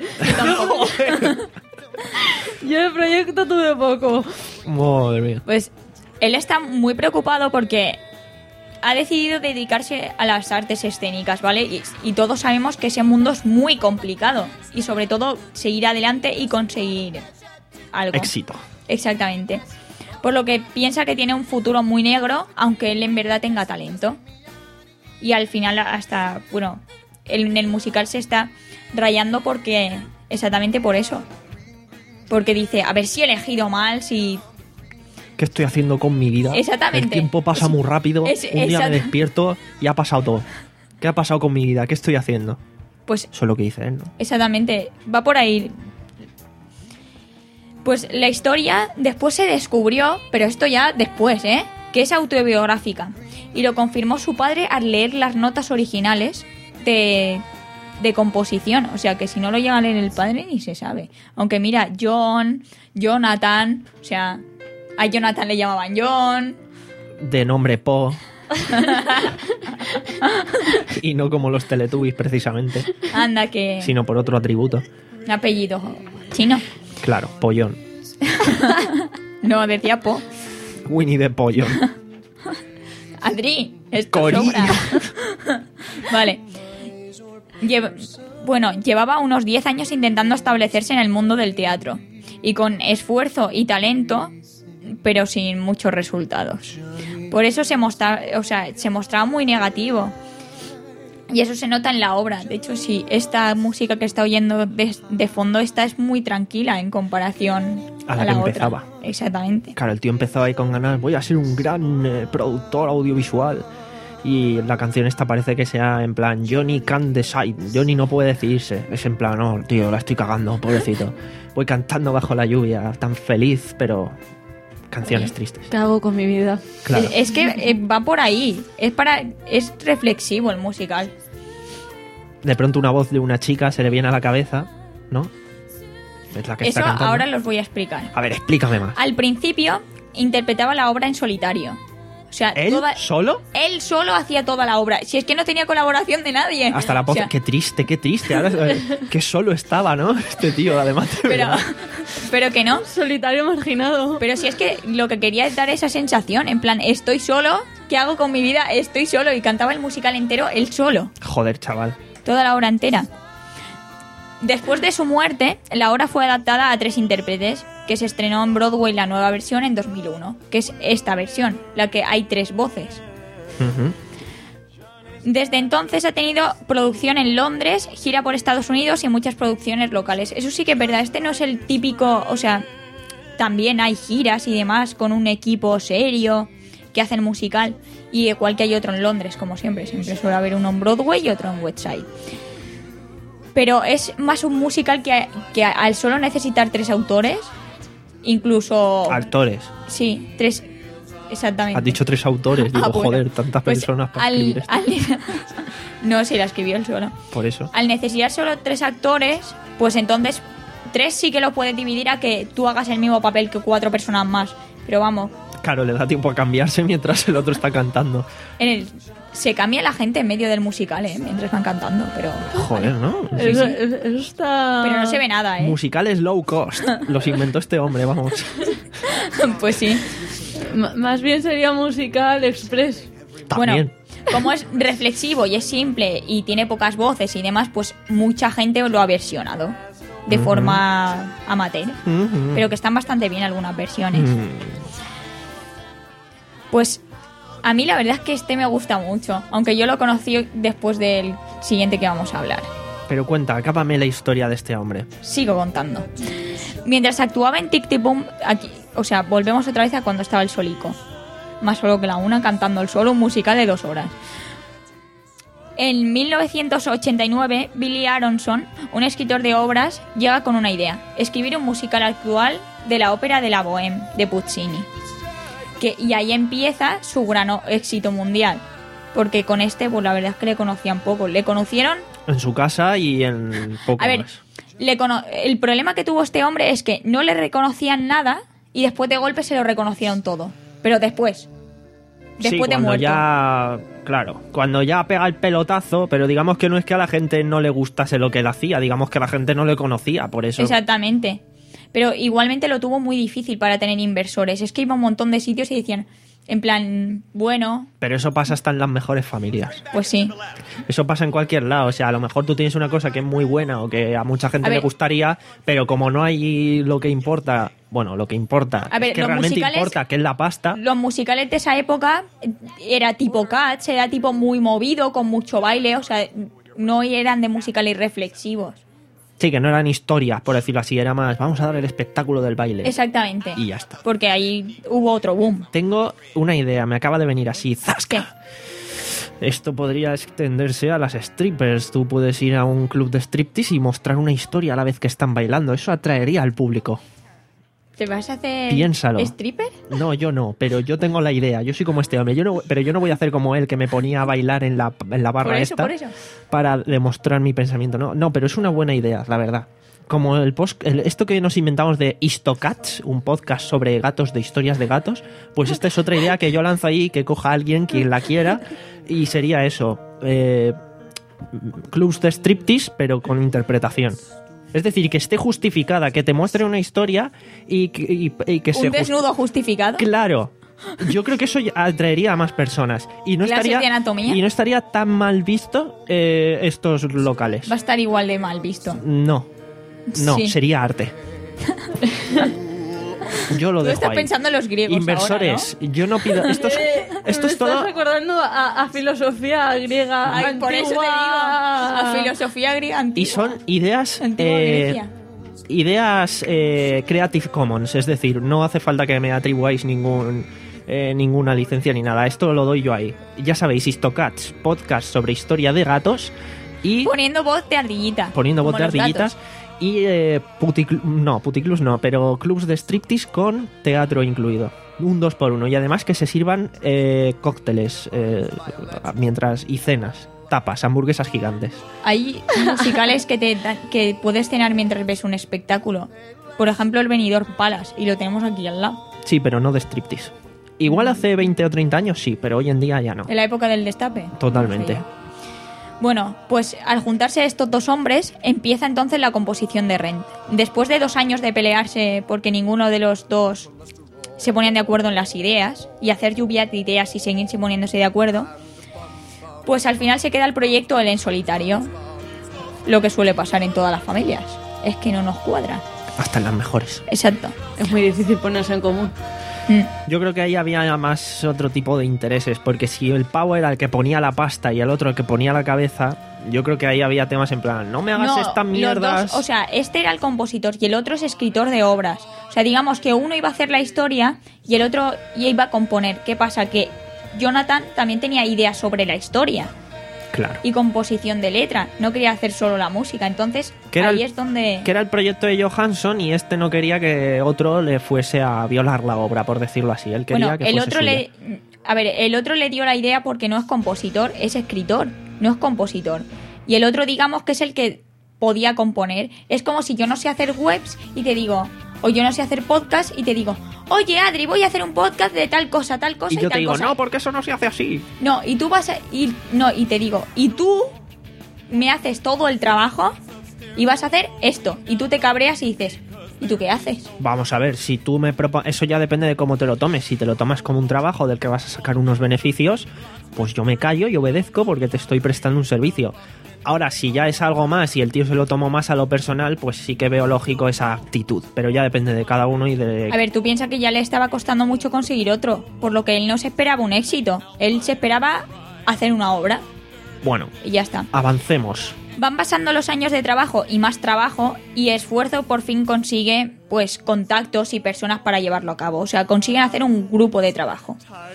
Yo de proyecto tuve poco. Madre mía. Pues él está muy preocupado porque ha decidido dedicarse a las artes escénicas, ¿vale? Y, y todos sabemos que ese mundo es muy complicado. Y sobre todo seguir adelante y conseguir algo. Éxito. Exactamente. Por lo que piensa que tiene un futuro muy negro, aunque él en verdad tenga talento. Y al final hasta, bueno, él en el musical se está rayando porque, exactamente por eso. Porque dice, a ver si he elegido mal, si... ¿Qué estoy haciendo con mi vida? Exactamente. El tiempo pasa Es- muy rápido. es- Un día me exact- despierto y ha pasado todo. ¿Qué ha pasado con mi vida? ¿Qué estoy haciendo? Pues Eso es lo que dice él, ¿no? exactamente, va por ahí. Pues la historia después se descubrió, pero esto ya después, ¿eh? Que es autobiográfica. Y lo confirmó su padre al leer las notas originales de, de composición. O sea que si no lo llega a leer el padre ni se sabe. Aunque mira, John, Jonathan, o sea, a Jonathan le llamaban John. De nombre Po. Y no como los Teletubbies, precisamente. Anda que... Sino por otro atributo. apellido chino. Claro, Pollón. No, decía Po. Winnie the Pollón. Adri, esto Corillo. sobra. Vale. Lle- bueno, llevaba unos diez años intentando establecerse en el mundo del teatro. Y con esfuerzo y talento, pero sin muchos resultados. Por eso se, mostra, o sea, se mostraba muy negativo. Y eso se nota en la obra. De hecho, sí, esta música que está oyendo de, de fondo, esta es muy tranquila en comparación A a la la, que otra. empezaba. Exactamente. Claro, el tío empezó ahí con ganas, voy a ser un gran eh, productor audiovisual. Y la canción esta parece que sea en plan, Johnny can't decide, Johnny no puede decidirse. Es en plan, no, tío, la estoy cagando, pobrecito. Voy cantando bajo la lluvia, tan feliz, pero canciones tristes. ¿Qué hago con mi vida? Claro. Es, es que eh, va por ahí. Es para es reflexivo el musical. De pronto una voz de una chica se le viene a la cabeza, ¿no? Es la que Eso está cantando. ahora los voy a explicar. A ver, explícame más. Al principio interpretaba la obra en solitario. O sea, ¿Él toda- solo? él solo hacía toda la obra. Si es que no tenía colaboración de nadie. Hasta la O voz. sea, Qué triste, qué triste. Ahora, eh, qué solo estaba, ¿no? Este tío, además. de pero, verdad. pero que no. Solitario marginado. Pero si es que lo que quería es dar esa sensación. En plan, estoy solo. ¿Qué hago con mi vida? Estoy solo. Y cantaba el musical entero él solo. Joder, chaval. Toda la obra entera. Después de su muerte, la obra fue adaptada a tres intérpretes, que se estrenó en Broadway la nueva versión en dos mil uno, que es esta versión, la que hay tres voces. Ujú. Desde entonces ha tenido producción en Londres, gira por Estados Unidos y muchas producciones locales. Eso sí que es verdad, este no es el típico, o sea, también hay giras y demás con un equipo serio que hacen musical, y igual que hay otro en Londres, como siempre, siempre suele haber uno en Broadway y otro en West Side. Pero es más un musical que, que al solo necesitar tres autores, incluso... Actores. Sí, tres... Exactamente. Has dicho tres autores. Digo, Ah, bueno. joder, tantas Pues personas para al- escribir esto. al- No, sí, la escribió él solo. Por eso. Al necesitar solo tres actores, pues entonces tres sí que lo puedes dividir a que tú hagas el mismo papel que cuatro personas más. Pero vamos, Claro, le da tiempo a cambiarse mientras el otro está cantando. en el, se cambia la gente en medio del musical, ¿eh? Mientras van cantando, pero... Joder, ¿no? Sí, Eso, sí. eso- eso está... Pero no se ve nada, ¿eh? Musicales low cost. Los inventó este hombre, vamos. Pues sí. M- más bien sería musical express. También. Bueno, como es reflexivo y es simple y tiene pocas voces y demás, pues mucha gente lo ha versionado de Ujú. forma amateur. Ujú. Pero que están bastante bien algunas versiones. Mm. Pues a mí la verdad es que este me gusta mucho, aunque yo lo conocí después del siguiente que vamos a hablar. Pero cuenta, acábame la historia de este hombre. Sigo contando. Mientras actuaba en Tic Tic Boom, aquí, o sea, volvemos otra vez a cuando estaba el solico. Más solo que la una, cantando el solo, un musical de dos horas. En mil novecientos ochenta y nueve, Billy Aronson, un escritor de obras, llega con una idea: escribir un musical actual de la ópera de la Bohème, de Puccini. Que, y ahí empieza su gran o- éxito mundial. Porque con este, pues la verdad es que le conocían poco. Le conocieron... En su casa y en poco A ver, más. le cono- el problema que tuvo este hombre es que no le reconocían nada y después de golpe se lo reconocieron todo. Pero después. Sí, Después de cuando muerto. ya... Claro, cuando ya pega el pelotazo, pero digamos que no es que a la gente no le gustase lo que él hacía, digamos que la gente no le conocía, por eso... Exactamente. Pero igualmente lo tuvo muy difícil para tener inversores. Es que iba a un montón de sitios y decían, en plan, bueno, Pero eso pasa hasta en las mejores familias. pues sí. Eso pasa en cualquier lado. O sea, a lo mejor tú tienes una cosa que es muy buena o que a mucha gente A le ver. gustaría, pero como no hay lo que importa, bueno, lo que importa, A ver, es que los realmente musicales- importa, que es la pasta. Los musicales de esa época eh, era tipo Cats, era tipo muy movido, con mucho baile, o sea, no eran de musicales reflexivos. Sí, que no eran historias, por decirlo así, era más, vamos a dar el espectáculo del baile. Exactamente. Y ya está. Porque ahí hubo otro boom. Tengo una idea, me acaba de venir así, ¿Qué? ¡zasca! Esto podría extenderse a las strippers. Tú puedes ir a un club de striptease y mostrar una historia a la vez que están bailando. Eso atraería al público. ¿Te vas a hacer Piénsalo. stripper? No, yo no, pero yo tengo la idea. Yo soy como este hombre. Yo no, pero yo no voy a hacer como él, que me ponía a bailar en la, en la barra Por eso, esta por eso. para demostrar mi pensamiento. No, no, pero es una buena idea, la verdad. Como el, post, el esto que nos inventamos de Histocats, un podcast sobre gatos, de historias de gatos, pues esta es otra idea que yo lanzo ahí, que coja a alguien, quien la quiera, y sería eso. Eh, clubs de striptease, pero con interpretación. Es decir, que esté justificada, que te muestre una historia y, que- y, y que se ¿Un justi- desnudo justificado? Claro. Yo creo que eso ya atraería a más personas. Y no ¿Clases estaría, de anatomía? y no estaría tan mal visto eh, estos locales. Va a estar igual de mal visto. No. No, Sí. sería arte. Yo lo Tú dejo estás ahí. pensando en los griegos Inversores, yo no pido... Esto es, Eh, esto me es todo... estás recordando a, a filosofía griega Ay, antigua. por eso te digo, a filosofía griega antigua. Y son ideas... Antigua eh, Grecia. ideas eh, Creative Commons, es decir, no hace falta que me atribuáis ningún eh, ninguna licencia ni nada, esto lo doy yo ahí. Ya sabéis, Histocats, podcast sobre historia de gatos y Poniendo voz de ardillita. poniendo como voz de los ardillitas gatos. y eh, puticl- no, puticlubs no, pero clubs de striptease con teatro incluido. Un dos por uno y además que se sirvan eh, cócteles eh, mientras y cenas, tapas, hamburguesas gigantes. Hay musicales que, te dan- que puedes cenar mientras ves un espectáculo. Por ejemplo, el Benidorm Palace. Y lo tenemos aquí al lado. Sí, pero no de striptease. Igual hace veinte o treinta años sí, pero hoy en día ya no. En la época del destape. Totalmente. No sé yo. Bueno, pues al juntarse estos dos hombres, empieza entonces la composición de Rent. Después de dos años de pelearse porque ninguno de los dos se ponían de acuerdo en las ideas, y hacer lluvia de ideas y seguirse poniéndose de acuerdo, pues al final se queda el proyecto él en solitario. Lo que suele pasar en todas las familias. Es que no nos cuadra. Hasta en las mejores. Exacto. Es muy difícil ponerse en común. Mm. Yo creo que ahí había más otro tipo de intereses, porque si el pavo era el que ponía la pasta y el otro el que ponía la cabeza, yo creo que ahí había temas en plan, no me hagas No, estas los mierdas. dos, o sea, este era el compositor y el otro es escritor de obras. O sea, digamos que uno iba a hacer la historia y el otro iba a componer. ¿Qué pasa? Que Jonathan también tenía ideas sobre la historia Claro. y composición de letra. No quería hacer solo la música. Entonces, Que era ahí el- es donde... Que era el proyecto de Johansson y este no quería que otro le fuese a violar la obra, por decirlo así. Él quería Bueno, que el fuese otro suya. le... A ver, el otro le dio la idea porque no es compositor, es escritor, no es compositor. Y el otro, digamos, que es el que podía componer. Es como si yo no sé hacer webs y te digo... O yo no sé hacer podcast y te digo... Oye, Adri, voy a hacer un podcast de tal cosa, tal cosa y, Y yo tal te digo, cosa. no, porque eso no se hace así. No, y tú vas a ir... No, y te digo... Y tú me haces todo el trabajo y vas a hacer esto. Y tú te cabreas y dices... ¿Y tú qué haces? Vamos a ver, si tú me propones... Eso ya depende de cómo te lo tomes. Si te lo tomas como un trabajo del que vas a sacar unos beneficios, pues yo me callo y obedezco porque te estoy prestando un servicio. Ahora, si ya es algo más y el tío se lo tomó más a lo personal, pues sí que veo lógico esa actitud. Pero ya depende de cada uno y de... A ver, tú piensas que ya le estaba costando mucho conseguir otro, por lo que él no se esperaba un éxito. Él se esperaba hacer una obra Bueno, y ya está. avancemos. Van pasando los años de trabajo y más trabajo y esfuerzo por fin consigue pues contactos y personas para llevarlo a cabo. O sea, consiguen hacer un grupo de trabajo.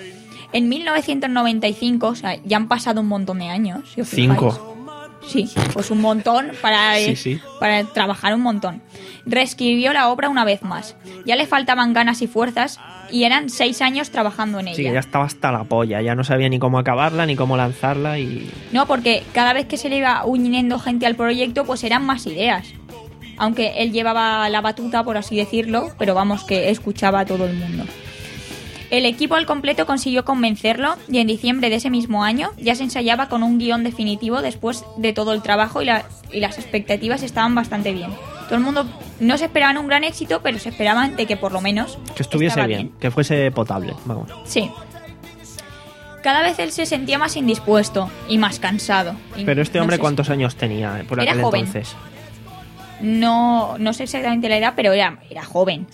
En mil novecientos noventa y cinco, o sea, ya han pasado un montón de años. Si os fijáis. Cinco. Sí, pues un montón para, Sí, sí. para trabajar un montón. Reescribió la obra una vez más. Ya le faltaban ganas y fuerzas y eran seis años trabajando en ella. Sí, que ya estaba hasta la polla. Ya no sabía ni cómo acabarla, ni cómo lanzarla y... No, porque cada vez que se le iba uniendo gente al proyecto, pues eran más ideas. Aunque él llevaba la batuta, por así decirlo, pero vamos, que escuchaba a todo el mundo. El equipo al completo consiguió convencerlo y en diciembre de ese mismo año ya se ensayaba con un guión definitivo después de todo el trabajo y, la, y las expectativas estaban bastante bien. Todo el mundo no se esperaban un gran éxito, pero se esperaban de que por lo menos Que estuviese estaba bien, que fuese potable, vamos. Sí. Cada vez él se sentía más indispuesto y más cansado. Y Pero este no hombre, sé si- ¿cuántos años tenía eh, por Era aquel joven. entonces? No, no sé exactamente la edad, pero era, era joven.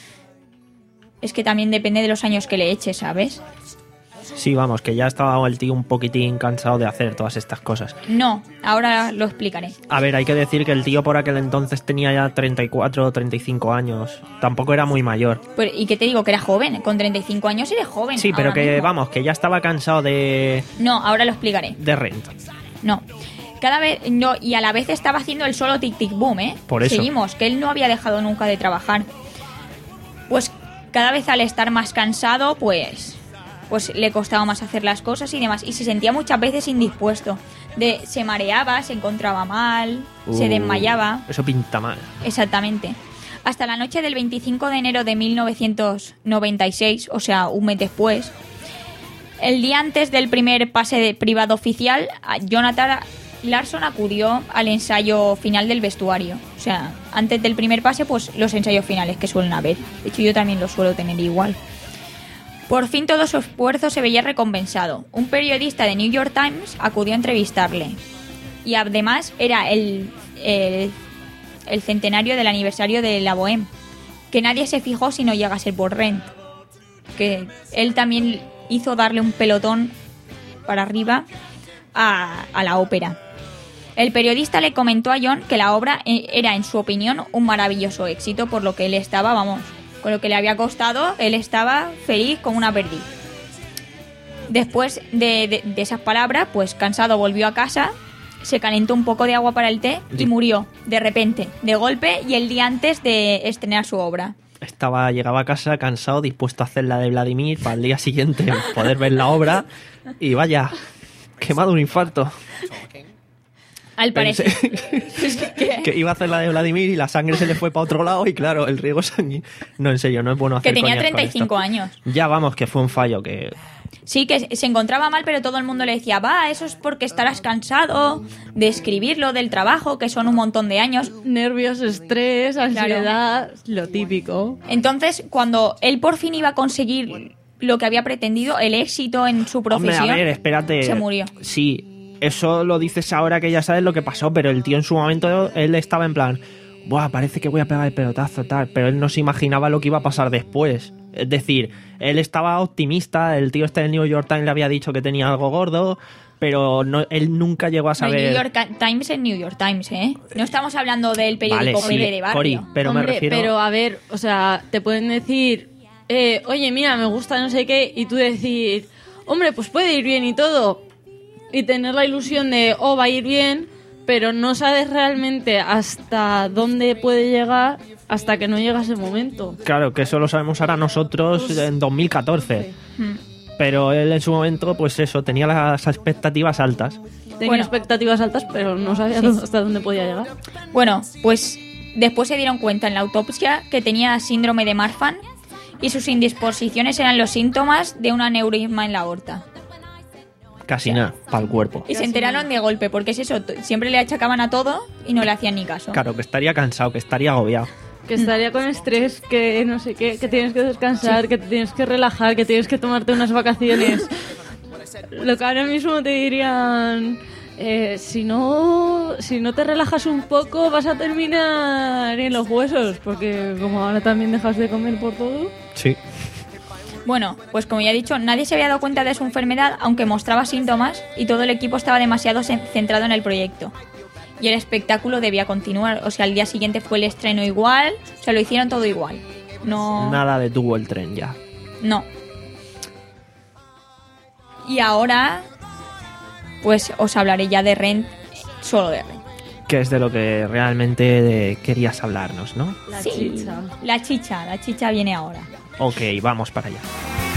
Es que también depende de los años que le eches, ¿sabes? Sí, vamos, que ya estaba el tío un poquitín cansado de hacer todas estas cosas. No, ahora lo explicaré. A ver, hay que decir que el tío por aquel entonces tenía ya treinta y cuatro o treinta y cinco años. Tampoco era muy mayor. Pero, ¿y qué te digo? Que era joven. Con treinta y cinco años eres joven. Sí, pero ahora que, mismo. vamos, que ya estaba cansado de, No, ahora lo explicaré. de renta. No. Cada vez, no, y a la vez estaba haciendo el solo tic tic boom, ¿eh? Por eso. Seguimos, que él no había dejado nunca de trabajar. Pues cada vez al estar más cansado, pues pues le costaba más hacer las cosas y demás. Y se sentía muchas veces indispuesto. De, se mareaba, se encontraba mal, se Uh, desmayaba. Eso pinta mal. Exactamente. Hasta la noche del veinticinco de enero de mil novecientos noventa y seis, o sea, un mes después, el día antes del primer pase de privado oficial, a Jonathan Larson acudió al ensayo final del vestuario. O sea, antes del primer pase, pues los ensayos finales que suelen haber. De hecho, yo también los suelo tener igual. Por fin todo su esfuerzo se veía recompensado. Un periodista de New York Times acudió a entrevistarle. Y además era el, el, el centenario del aniversario de la Bohème. Que nadie se fijó si no llega a ser por Rent. Que él también hizo darle un pelotón para arriba a, a la ópera. El periodista le comentó a John que la obra era, en su opinión, un maravilloso éxito, por lo que él estaba, vamos, con lo que le había costado, él estaba feliz como una perdiz. Después de, de, de esas palabras, pues cansado volvió a casa, se calentó un poco de agua para el té y murió, de repente, de golpe y el día antes de estrenar su obra. Estaba, llegaba a casa cansado, dispuesto a hacer la de Vladimir para el día siguiente poder ver la obra y vaya, quemado un infarto. Al parecer. Pensé que, que iba a hacer la de Vladimir y la sangre se le fue para otro lado y claro, el riego sanguíneo... No, en serio, no es bueno hacer que tenía coñas con treinta y cinco esto. años. Ya vamos, que fue un fallo, que... Sí, que se encontraba mal, pero todo el mundo le decía, va, eso es porque estarás cansado de escribirlo, del trabajo, que son un montón de años. Nervios, estrés, ansiedad, lo típico. Entonces, cuando él por fin iba a conseguir lo que había pretendido, el éxito en su profesión, Hombre, a ver, espérate. se murió. Sí, eso lo dices ahora que ya sabes lo que pasó, pero el tío en su momento, él estaba en plan, buah, parece que voy a pegar el pelotazo, tal, pero él no se imaginaba lo que iba a pasar después. Es decir, él estaba optimista, el tío este del New York Times le había dicho que tenía algo gordo, pero no, él nunca llegó a No, el saber... New York Times es New York Times, ¿eh? No estamos hablando del periódico Vale, sí, Pepe de barrio. Cori, pero Hombre, me refiero... pero a ver, o sea, te pueden decir, eh, oye, mira, me gusta no sé qué, y tú decir, hombre, pues puede ir bien y todo, y tener la ilusión de, oh, va a ir bien, pero no sabes realmente hasta dónde puede llegar hasta que no llega ese momento. Claro, que eso lo sabemos ahora nosotros en dos mil catorce. Hmm. Pero él en su momento, pues eso, tenía las expectativas altas. Tenía Bueno. expectativas altas, pero no sabía dónde- hasta dónde podía llegar. Bueno, pues después se dieron cuenta en la autopsia que tenía síndrome de Marfan y sus indisposiciones eran los síntomas de un aneurisma en la aorta. Casi nada, para el cuerpo. Y se enteraron de golpe, porque es eso, t- siempre le achacaban a todo y no le hacían ni caso. Claro, que estaría cansado, que estaría agobiado. Que estaría con estrés, que no sé qué, que tienes que descansar, que te tienes que relajar, que tienes que tomarte unas vacaciones. Lo que ahora mismo te dirían, eh, si no si no te relajas un poco vas a terminar en los huesos, porque como ahora también dejas de comer por todo. Sí. Bueno, pues como ya he dicho, nadie se había dado cuenta de su enfermedad, aunque mostraba síntomas, y todo el equipo estaba demasiado cen- centrado en el proyecto. Y el espectáculo debía continuar, o sea, al día siguiente fue el estreno igual, o sea, lo hicieron todo igual. No... Nada detuvo el tren ya. No. Y ahora, pues os hablaré ya de Rent, solo de Rent. Que es de lo que realmente eh, querías hablarnos, ¿no? La Sí, chicha. la chicha, la chicha viene ahora. Ok, vamos para allá.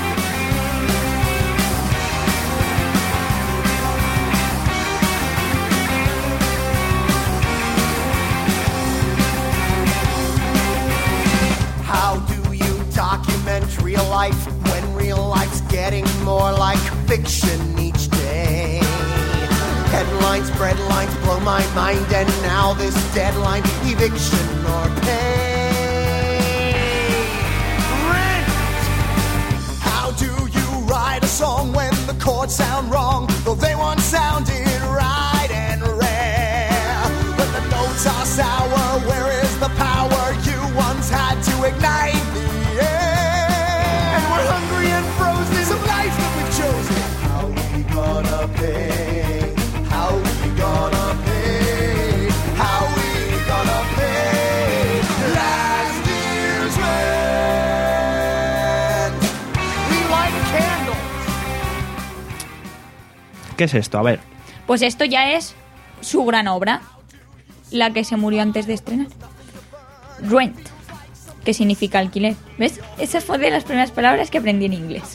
How do you document real life when real life's getting more like fiction each day? Headlines, spread lines blow my mind, and now this deadline, eviction or pay. Rent! How do you write a song when the chords sound wrong, though they once sounded right and rare? When the notes are sour, where is the power you once had to ignite the air? And we're hungry and frozen, some life that we've chosen. How we gonna pay? How we gonna pay? How we gonna pay last year's rent? We light candles. ¿Qué es esto? A ver. Pues esto ya es su gran obra, la que se murió antes de estrenar. Rent, que significa alquiler. ¿Ves? Esa fue de las primeras palabras que aprendí en inglés.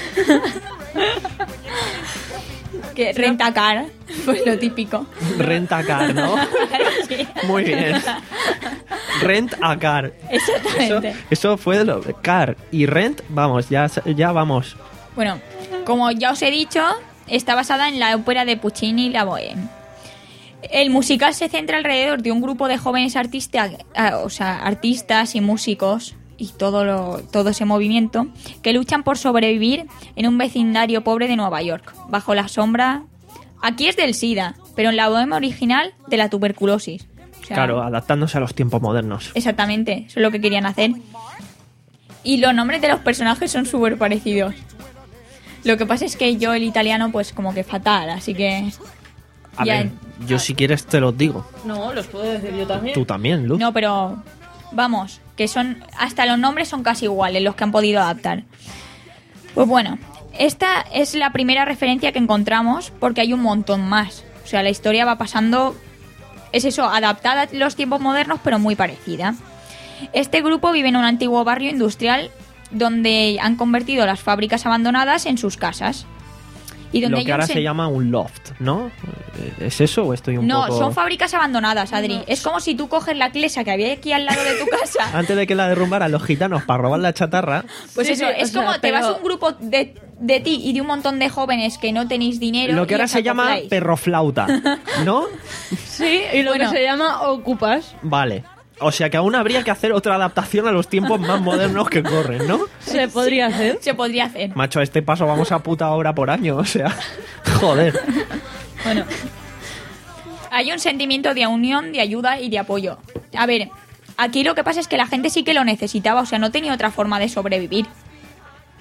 Que renta car, pues lo típico. Renta car, ¿no? Sí. Muy bien. Rent a car. Eso, Exactamente. eso fue de lo car. Y rent, vamos, ya, ya vamos. Bueno, como ya os he dicho, está basada en la ópera de Puccini, La Bohème. El musical se centra alrededor de un grupo de jóvenes artistas, o sea, artistas y músicos y todo lo, todo ese movimiento que luchan por sobrevivir en un vecindario pobre de Nueva York, bajo la sombra. Aquí es del SIDA, pero en la Bohème original de la tuberculosis. O sea, Claro, adaptándose a los tiempos modernos. exactamente, eso es lo que querían hacer. Y los nombres de los personajes son súper parecidos. Lo que pasa es que yo el italiano pues como que fatal, así que... A ya- ver, yo si quieres te los digo. No, los puedo decir yo también. Tú también, Luz. No, pero vamos, que son hasta los nombres son casi iguales los que han podido adaptar. Pues bueno, esta es la primera referencia que encontramos porque hay un montón más. O sea, la historia va pasando, es eso, adaptada a los tiempos modernos pero muy parecida. Este grupo vive en un antiguo barrio industrial donde han convertido las fábricas abandonadas en sus casas. Y donde Lo hay que un ahora sen- se llama un loft, ¿no? ¿Es eso o estoy un No, poco...? son fábricas abandonadas, Adri. Es como si tú coges la iglesia que había aquí al lado de tu casa. Antes de que la derrumbaran los gitanos para robar la chatarra, Pues Sí, eso, sí, es o sea, como te pero- vas a un grupo de, de ti y de un montón de jóvenes que no tenéis dinero. lo que y ahora os se llama acopláis. perroflauta, ¿no? Sí, y lo Bueno. que se llama ocupas. Vale. O sea que aún habría que hacer otra adaptación a los tiempos más modernos que corren, ¿no? Se podría hacer. Se podría hacer. Macho, a este paso vamos a puta hora por año, o sea... Joder. Bueno. Hay un sentimiento de unión, de ayuda y de apoyo. A ver, aquí lo que pasa es que la gente sí que lo necesitaba, o sea, no tenía otra forma de sobrevivir.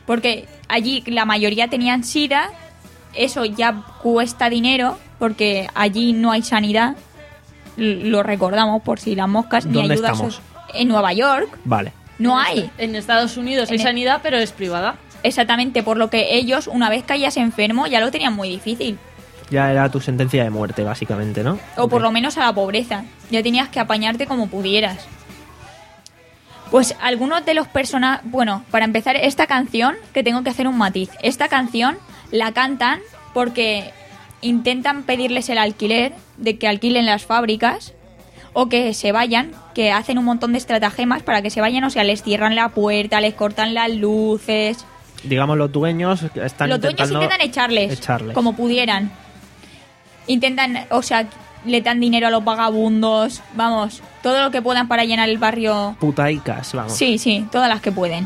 Porque allí la mayoría tenían sida, eso ya cuesta dinero, porque allí no hay sanidad, L- lo recordamos por si las moscas, ni ¿Dónde ayuda estamos? so- en Nueva York, Vale. no hay. En Estados Unidos hay En el- sanidad, pero es privada. Exactamente, por lo que ellos, una vez caías enfermo, ya lo tenían muy difícil. Ya era tu sentencia de muerte, básicamente, ¿no? O por Ok. lo menos a la pobreza. Ya tenías que apañarte como pudieras. Pues algunos de los personajes... Bueno, para empezar, esta canción, que tengo que hacer un matiz. Esta canción la cantan porque intentan pedirles el alquiler, de que alquilen las fábricas, o que se vayan, que hacen un montón de estratagemas para que se vayan, o sea, les cierran la puerta, les cortan las luces... Digamos, los dueños están Los dueños intentando intentan echarles, echarles. como pudieran. Intentan, o sea, le dan dinero a los vagabundos, vamos, todo lo que puedan para llenar el barrio. Putaicas, vamos. Sí, sí, todas las que pueden.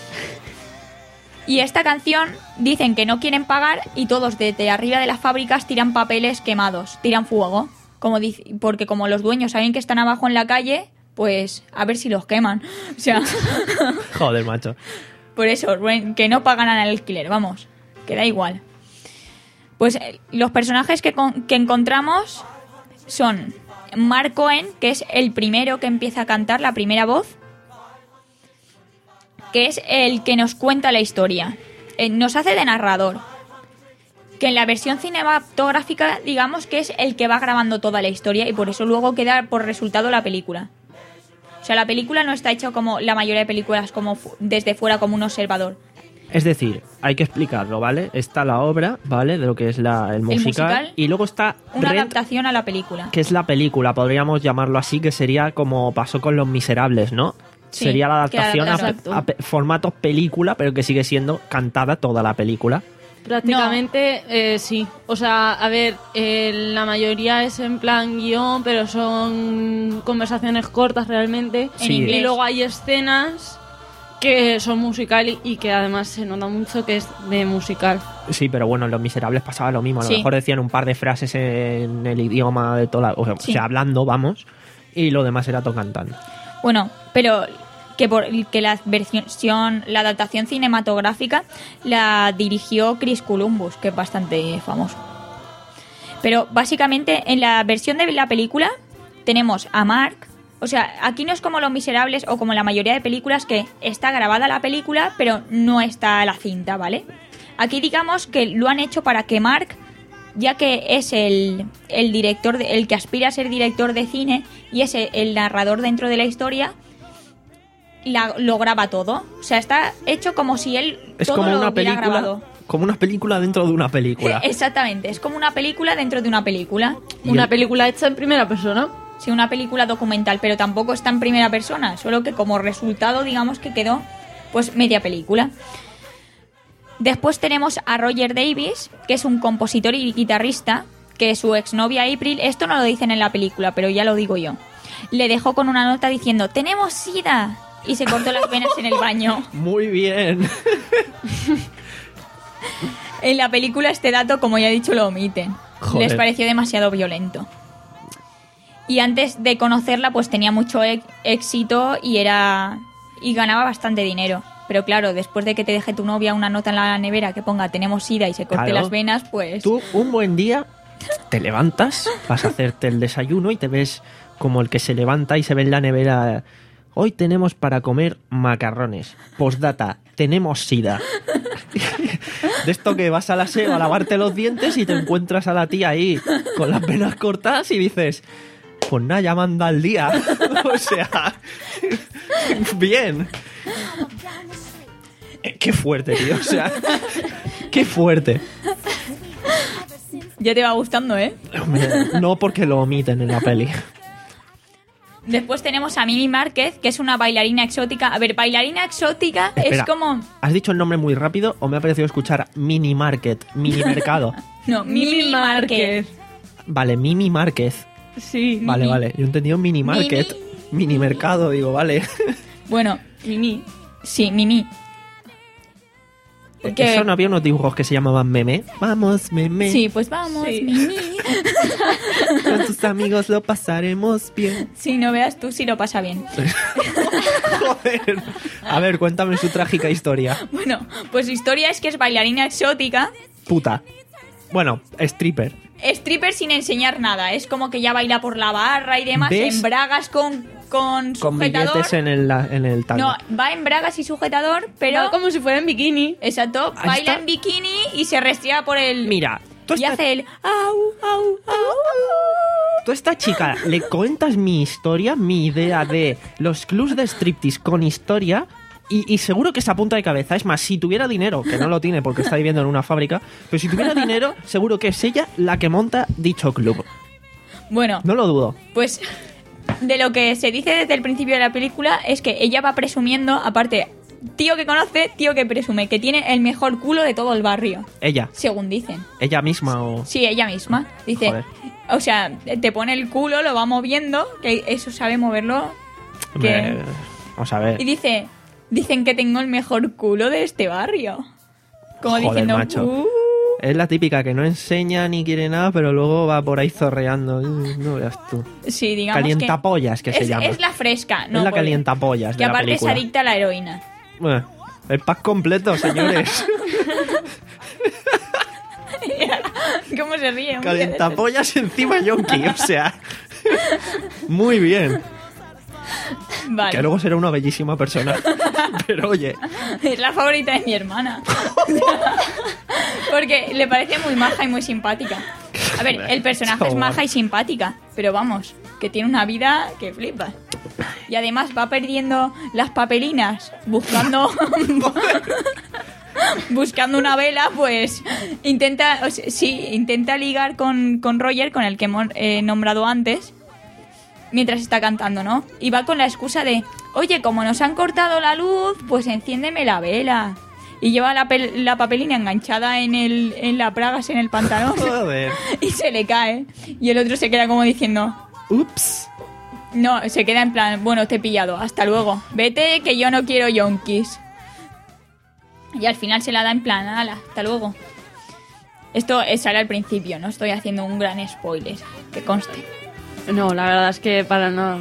Y esta canción dicen que no quieren pagar y todos desde arriba de las fábricas tiran papeles quemados, tiran fuego. Como dic- porque como los dueños saben que están abajo en la calle, pues a ver si los queman. O sea, Joder, macho. por eso, Ruen, que no pagan al alquiler, vamos, que da igual. Pues eh, los personajes que, con- que encontramos son Mark Cohen, que es el primero que empieza a cantar, la primera voz, que es el que nos cuenta la historia. Eh, nos hace de narrador. Que en la versión cinematográfica, digamos que es el que va grabando toda la historia y por eso luego queda por resultado la película. O sea, la película no está hecha como la mayoría de películas, como fu- desde fuera, como un observador. Es decir, hay que explicarlo, ¿vale? Está la obra, ¿vale? De lo que es la, el, musical, musical. y luego está Una Rent, adaptación a la película. que es la película, podríamos llamarlo así, que sería como pasó con Los Miserables, ¿no? Sí, sería la que adaptación a, adaptaron. a pe- formato película, pero que sigue siendo cantada toda la película. Prácticamente, eh, sí. O sea, a ver, eh, la mayoría es en plan guión, pero son conversaciones cortas realmente. En Sí. inglés. Y luego hay escenas que son musical y, y que además se nota mucho que es de musical. Sí, pero bueno, en Los Miserables pasaba lo mismo. A lo Sí. mejor decían un par de frases en el idioma de toda la... O sea, Sí. o sea, hablando, vamos, y lo demás era todo cantando. Bueno, pero que por que la versión, la adaptación cinematográfica la dirigió Chris Columbus, que es bastante famoso. Pero básicamente en la versión de la película tenemos a Mark, o sea, aquí no es como Los Miserables o como la mayoría de películas que está grabada la película, pero no está la cinta, ¿vale? Aquí digamos que lo han hecho para que Mark, ya que es el, el director, de- el que aspira a ser director de cine y es el, el narrador dentro de la historia, la- lo graba todo. O sea, está hecho como si él Es todo como lo una hubiera película, grabado. como una película dentro de una película. Exactamente, es como una película dentro de una película. Y Una el- película hecha en primera persona. Sí, una película documental, pero tampoco está en primera persona, solo que como resultado, digamos que quedó pues media película. Después tenemos a Roger Davis, que es un compositor y guitarrista, que su exnovia April, esto no lo dicen en la película, pero ya lo digo yo, le dejó con una nota diciendo «¡Tenemos sida!» y se cortó las venas en el baño. Muy bien. En la película este dato, como ya he dicho, lo omiten. Joder. Les pareció demasiado violento. Y antes de conocerla, pues tenía mucho e- éxito y era y ganaba bastante dinero. Pero claro, después de que te deje tu novia una nota en la nevera que ponga «tenemos sida» y se corte Claro. las venas, pues... Tú, un buen día, te levantas, vas a hacerte el desayuno y te ves como el que se levanta y se ve en la nevera. Hoy tenemos para comer macarrones. Postdata, tenemos sida. De esto que vas a la SEO a lavarte los dientes y te encuentras a la tía ahí con las venas cortadas y dices, pues nada, ya manda el día. O sea, bien. Eh, Qué fuerte, tío. O sea, qué fuerte. Ya te va gustando, ¿eh? Hombre, no porque lo omiten en la peli. Después tenemos a Mimi Márquez, que es una bailarina exótica. A ver, bailarina exótica Espera, es como... ¿has dicho el nombre muy rápido o me ha parecido escuchar mini market, mini mercado? No, Mimi Márquez. Vale, Mimi Márquez. Sí. Vale, vale. Yo he entendido mini market, mini mercado, digo, vale. Bueno, Mimi. sí, Mimi. Que- Eso no había unos dibujos que se llamaban meme. Vamos, meme. Sí, pues vamos, Sí. Mimi. Con tus amigos lo pasaremos bien. Si no veas tú, si lo pasa bien. Joder. A ver, cuéntame su trágica historia. Bueno, pues su historia es que es bailarina exótica, Puta. Bueno, stripper. stripper sin enseñar nada. Es como que ya baila por la barra y demás, ¿Ves? en bragas con, con Con sujetador. billetes en el, en el tango. No, va en bragas y sujetador, pero... Va como si fuera en bikini. Exacto, Ahí baila está. en bikini y se restría por el... Mira, tú y estás- hace el... Au, au, au. Tú a esta chica le cuentas mi historia, mi idea de los clubs de striptease con historia y, y seguro que se apunta de cabeza. Es más, si tuviera dinero, que no lo tiene porque está viviendo en una fábrica, pero si tuviera dinero, seguro que es ella la que monta dicho club. Bueno, No lo dudo. pues de lo que se dice desde el principio de la película es que ella va presumiendo, aparte, tío que conoce, tío que presume, que tiene el mejor culo de todo el barrio, Ella. según dicen. Ella misma o... Sí, ella misma. Dice, Joder. o sea, te pone el culo, lo va moviendo, que eso sabe moverlo. que- Hombre, vamos a ver. Y dice, dicen que tengo el mejor culo de este barrio. Como Joder, diciendo, macho. "Uh". Es la típica que no enseña ni quiere nada, pero luego va por ahí zorreando. Mm, No veas tú. Sí, digamos Calientapollas, que es, se llama. Es la fresca, ¿no? es la porque- calientapollas de Que la aparte película. es adicta a la heroína. Bueno, el pack completo, señores. ¿Cómo se ríe? Calientapollas encima yonki, o sea. Muy bien. Vale. Que luego será una bellísima persona. Pero oye, Es la favorita de mi hermana. Porque le parece muy maja y muy simpática. A ver, el personaje es maja y simpática, pero vamos, que tiene una vida que flipa. Y además va perdiendo las papelinas buscando buscando una vela, pues intenta, o sea, sí, intenta ligar con, con Roger, con el que hemos eh, nombrado antes, mientras está cantando, ¿no? Y va con la excusa de, oye, como nos han cortado la luz, pues enciéndeme la vela. Y lleva la, pel- la papelina enganchada en, el, en la pragas, en el pantalón, joder. y se le cae. Y el otro se queda como diciendo, Ups. no, se queda en plan, bueno, te he pillado, hasta luego. Vete, que yo no quiero yonkis. Y al final se la da en plan, ala, hasta luego. Esto es sale al principio, no estoy haciendo un gran spoiler, que conste. No, la verdad es que para nada.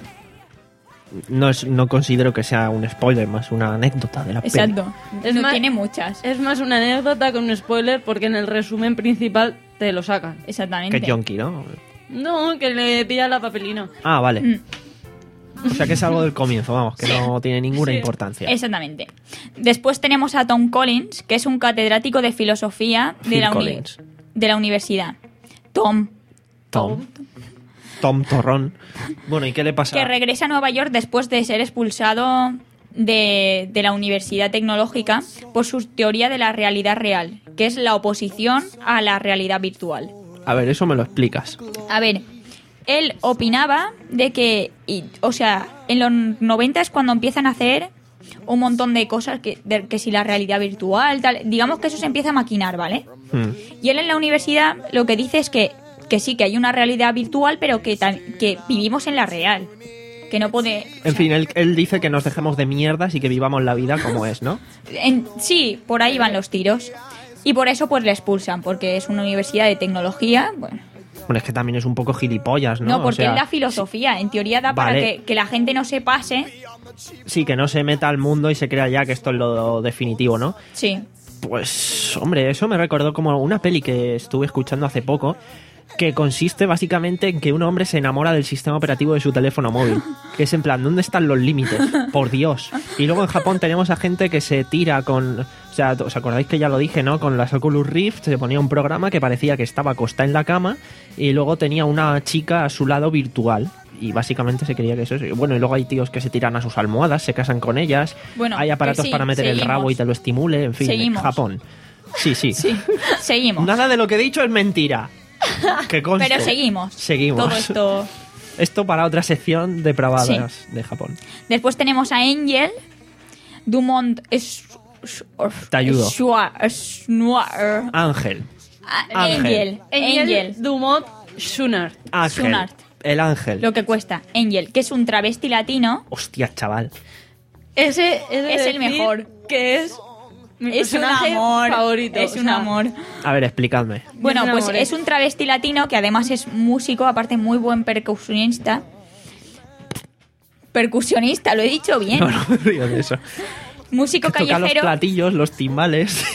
No, es, no considero que sea un spoiler, más una anécdota de la peli. Exacto. Es no más- tiene muchas. Es más una anécdota que un spoiler porque en el resumen principal te lo sacan. Exactamente. Que es yonki, ¿no? No, que le pilla la papelina. Ah, vale. Mm. O sea que es algo del comienzo, vamos, que no tiene ninguna Sí. importancia. Exactamente. Después tenemos a Tom Collins, que es un catedrático de filosofía de Phil la, uni- Collins. de la universidad. Tom. Tom. Tom Torrón. Bueno, ¿y qué le pasa? Que regresa a Nueva York después de ser expulsado de, de la Universidad Tecnológica por su teoría de la realidad real, que es la oposición a la realidad virtual. A ver, eso me lo explicas. A ver, él opinaba de que, y, o sea, en los noventa es cuando empiezan a hacer un montón de cosas, que, de- que si la realidad virtual, tal, digamos que eso se empieza a maquinar, ¿vale? Hmm. Y él en la universidad lo que dice es que, que sí, que hay una realidad virtual, pero que, tal- que vivimos en la real. Que no puede... o En sea, fin, él, él dice que nos dejemos de mierdas y que vivamos la vida como es, ¿no? en- sí, por ahí van los tiros. Y por eso pues le expulsan, porque es una universidad de tecnología. Bueno, Bueno, es que también es un poco gilipollas, ¿no? no, O porque sea, es la filosofía. En teoría da para Vale. que, que la gente no se pase. sí, que no se meta al mundo y se crea ya que esto es lo definitivo, ¿no? Sí. Pues, hombre, eso me recordó como una peli que estuve escuchando hace poco, que consiste básicamente en que un hombre se enamora del sistema operativo de su teléfono móvil. Que es en plan, ¿dónde están los límites? Por Dios. Y luego en Japón tenemos a gente que se tira con... O sea, ¿os acordáis que ya lo dije, no? Con las Oculus Rift se ponía un programa que parecía que estaba acostada en la cama y luego tenía una chica a su lado virtual. Y básicamente se creía que eso es... Bueno, y luego hay tíos que se tiran a sus almohadas, se casan con ellas. Bueno, hay aparatos que sí, para meter el seguimos. rabo y te lo estimule. En fin, Seguimos. Japón. Sí, sí. Sí. Seguimos. Nada de lo que he dicho es mentira. Que conste. Pero seguimos. Seguimos. Todo esto. Esto para otra sección depravadas de Japón. Después tenemos a Angel Dumont. Es, Te ayudo. Schnoir. Ángel. Angel. Angel, Angel. Dumont Schunart. Ángel. Sunart. El ángel. Lo que cuesta. Angel, que es un travesti latino. Hostia, chaval. Ese he de Es el decir mejor. Que es Mi Es un personaje amor. favorito. Es o un sea, amor. A ver, explicadme. Bueno, Es un pues amor, es ¿eh? un travesti latino que además es músico, aparte muy buen percusionista. Percusionista, lo he dicho bien. No, no me río de eso. Músico Que toca los callejero. platillos, los timbales.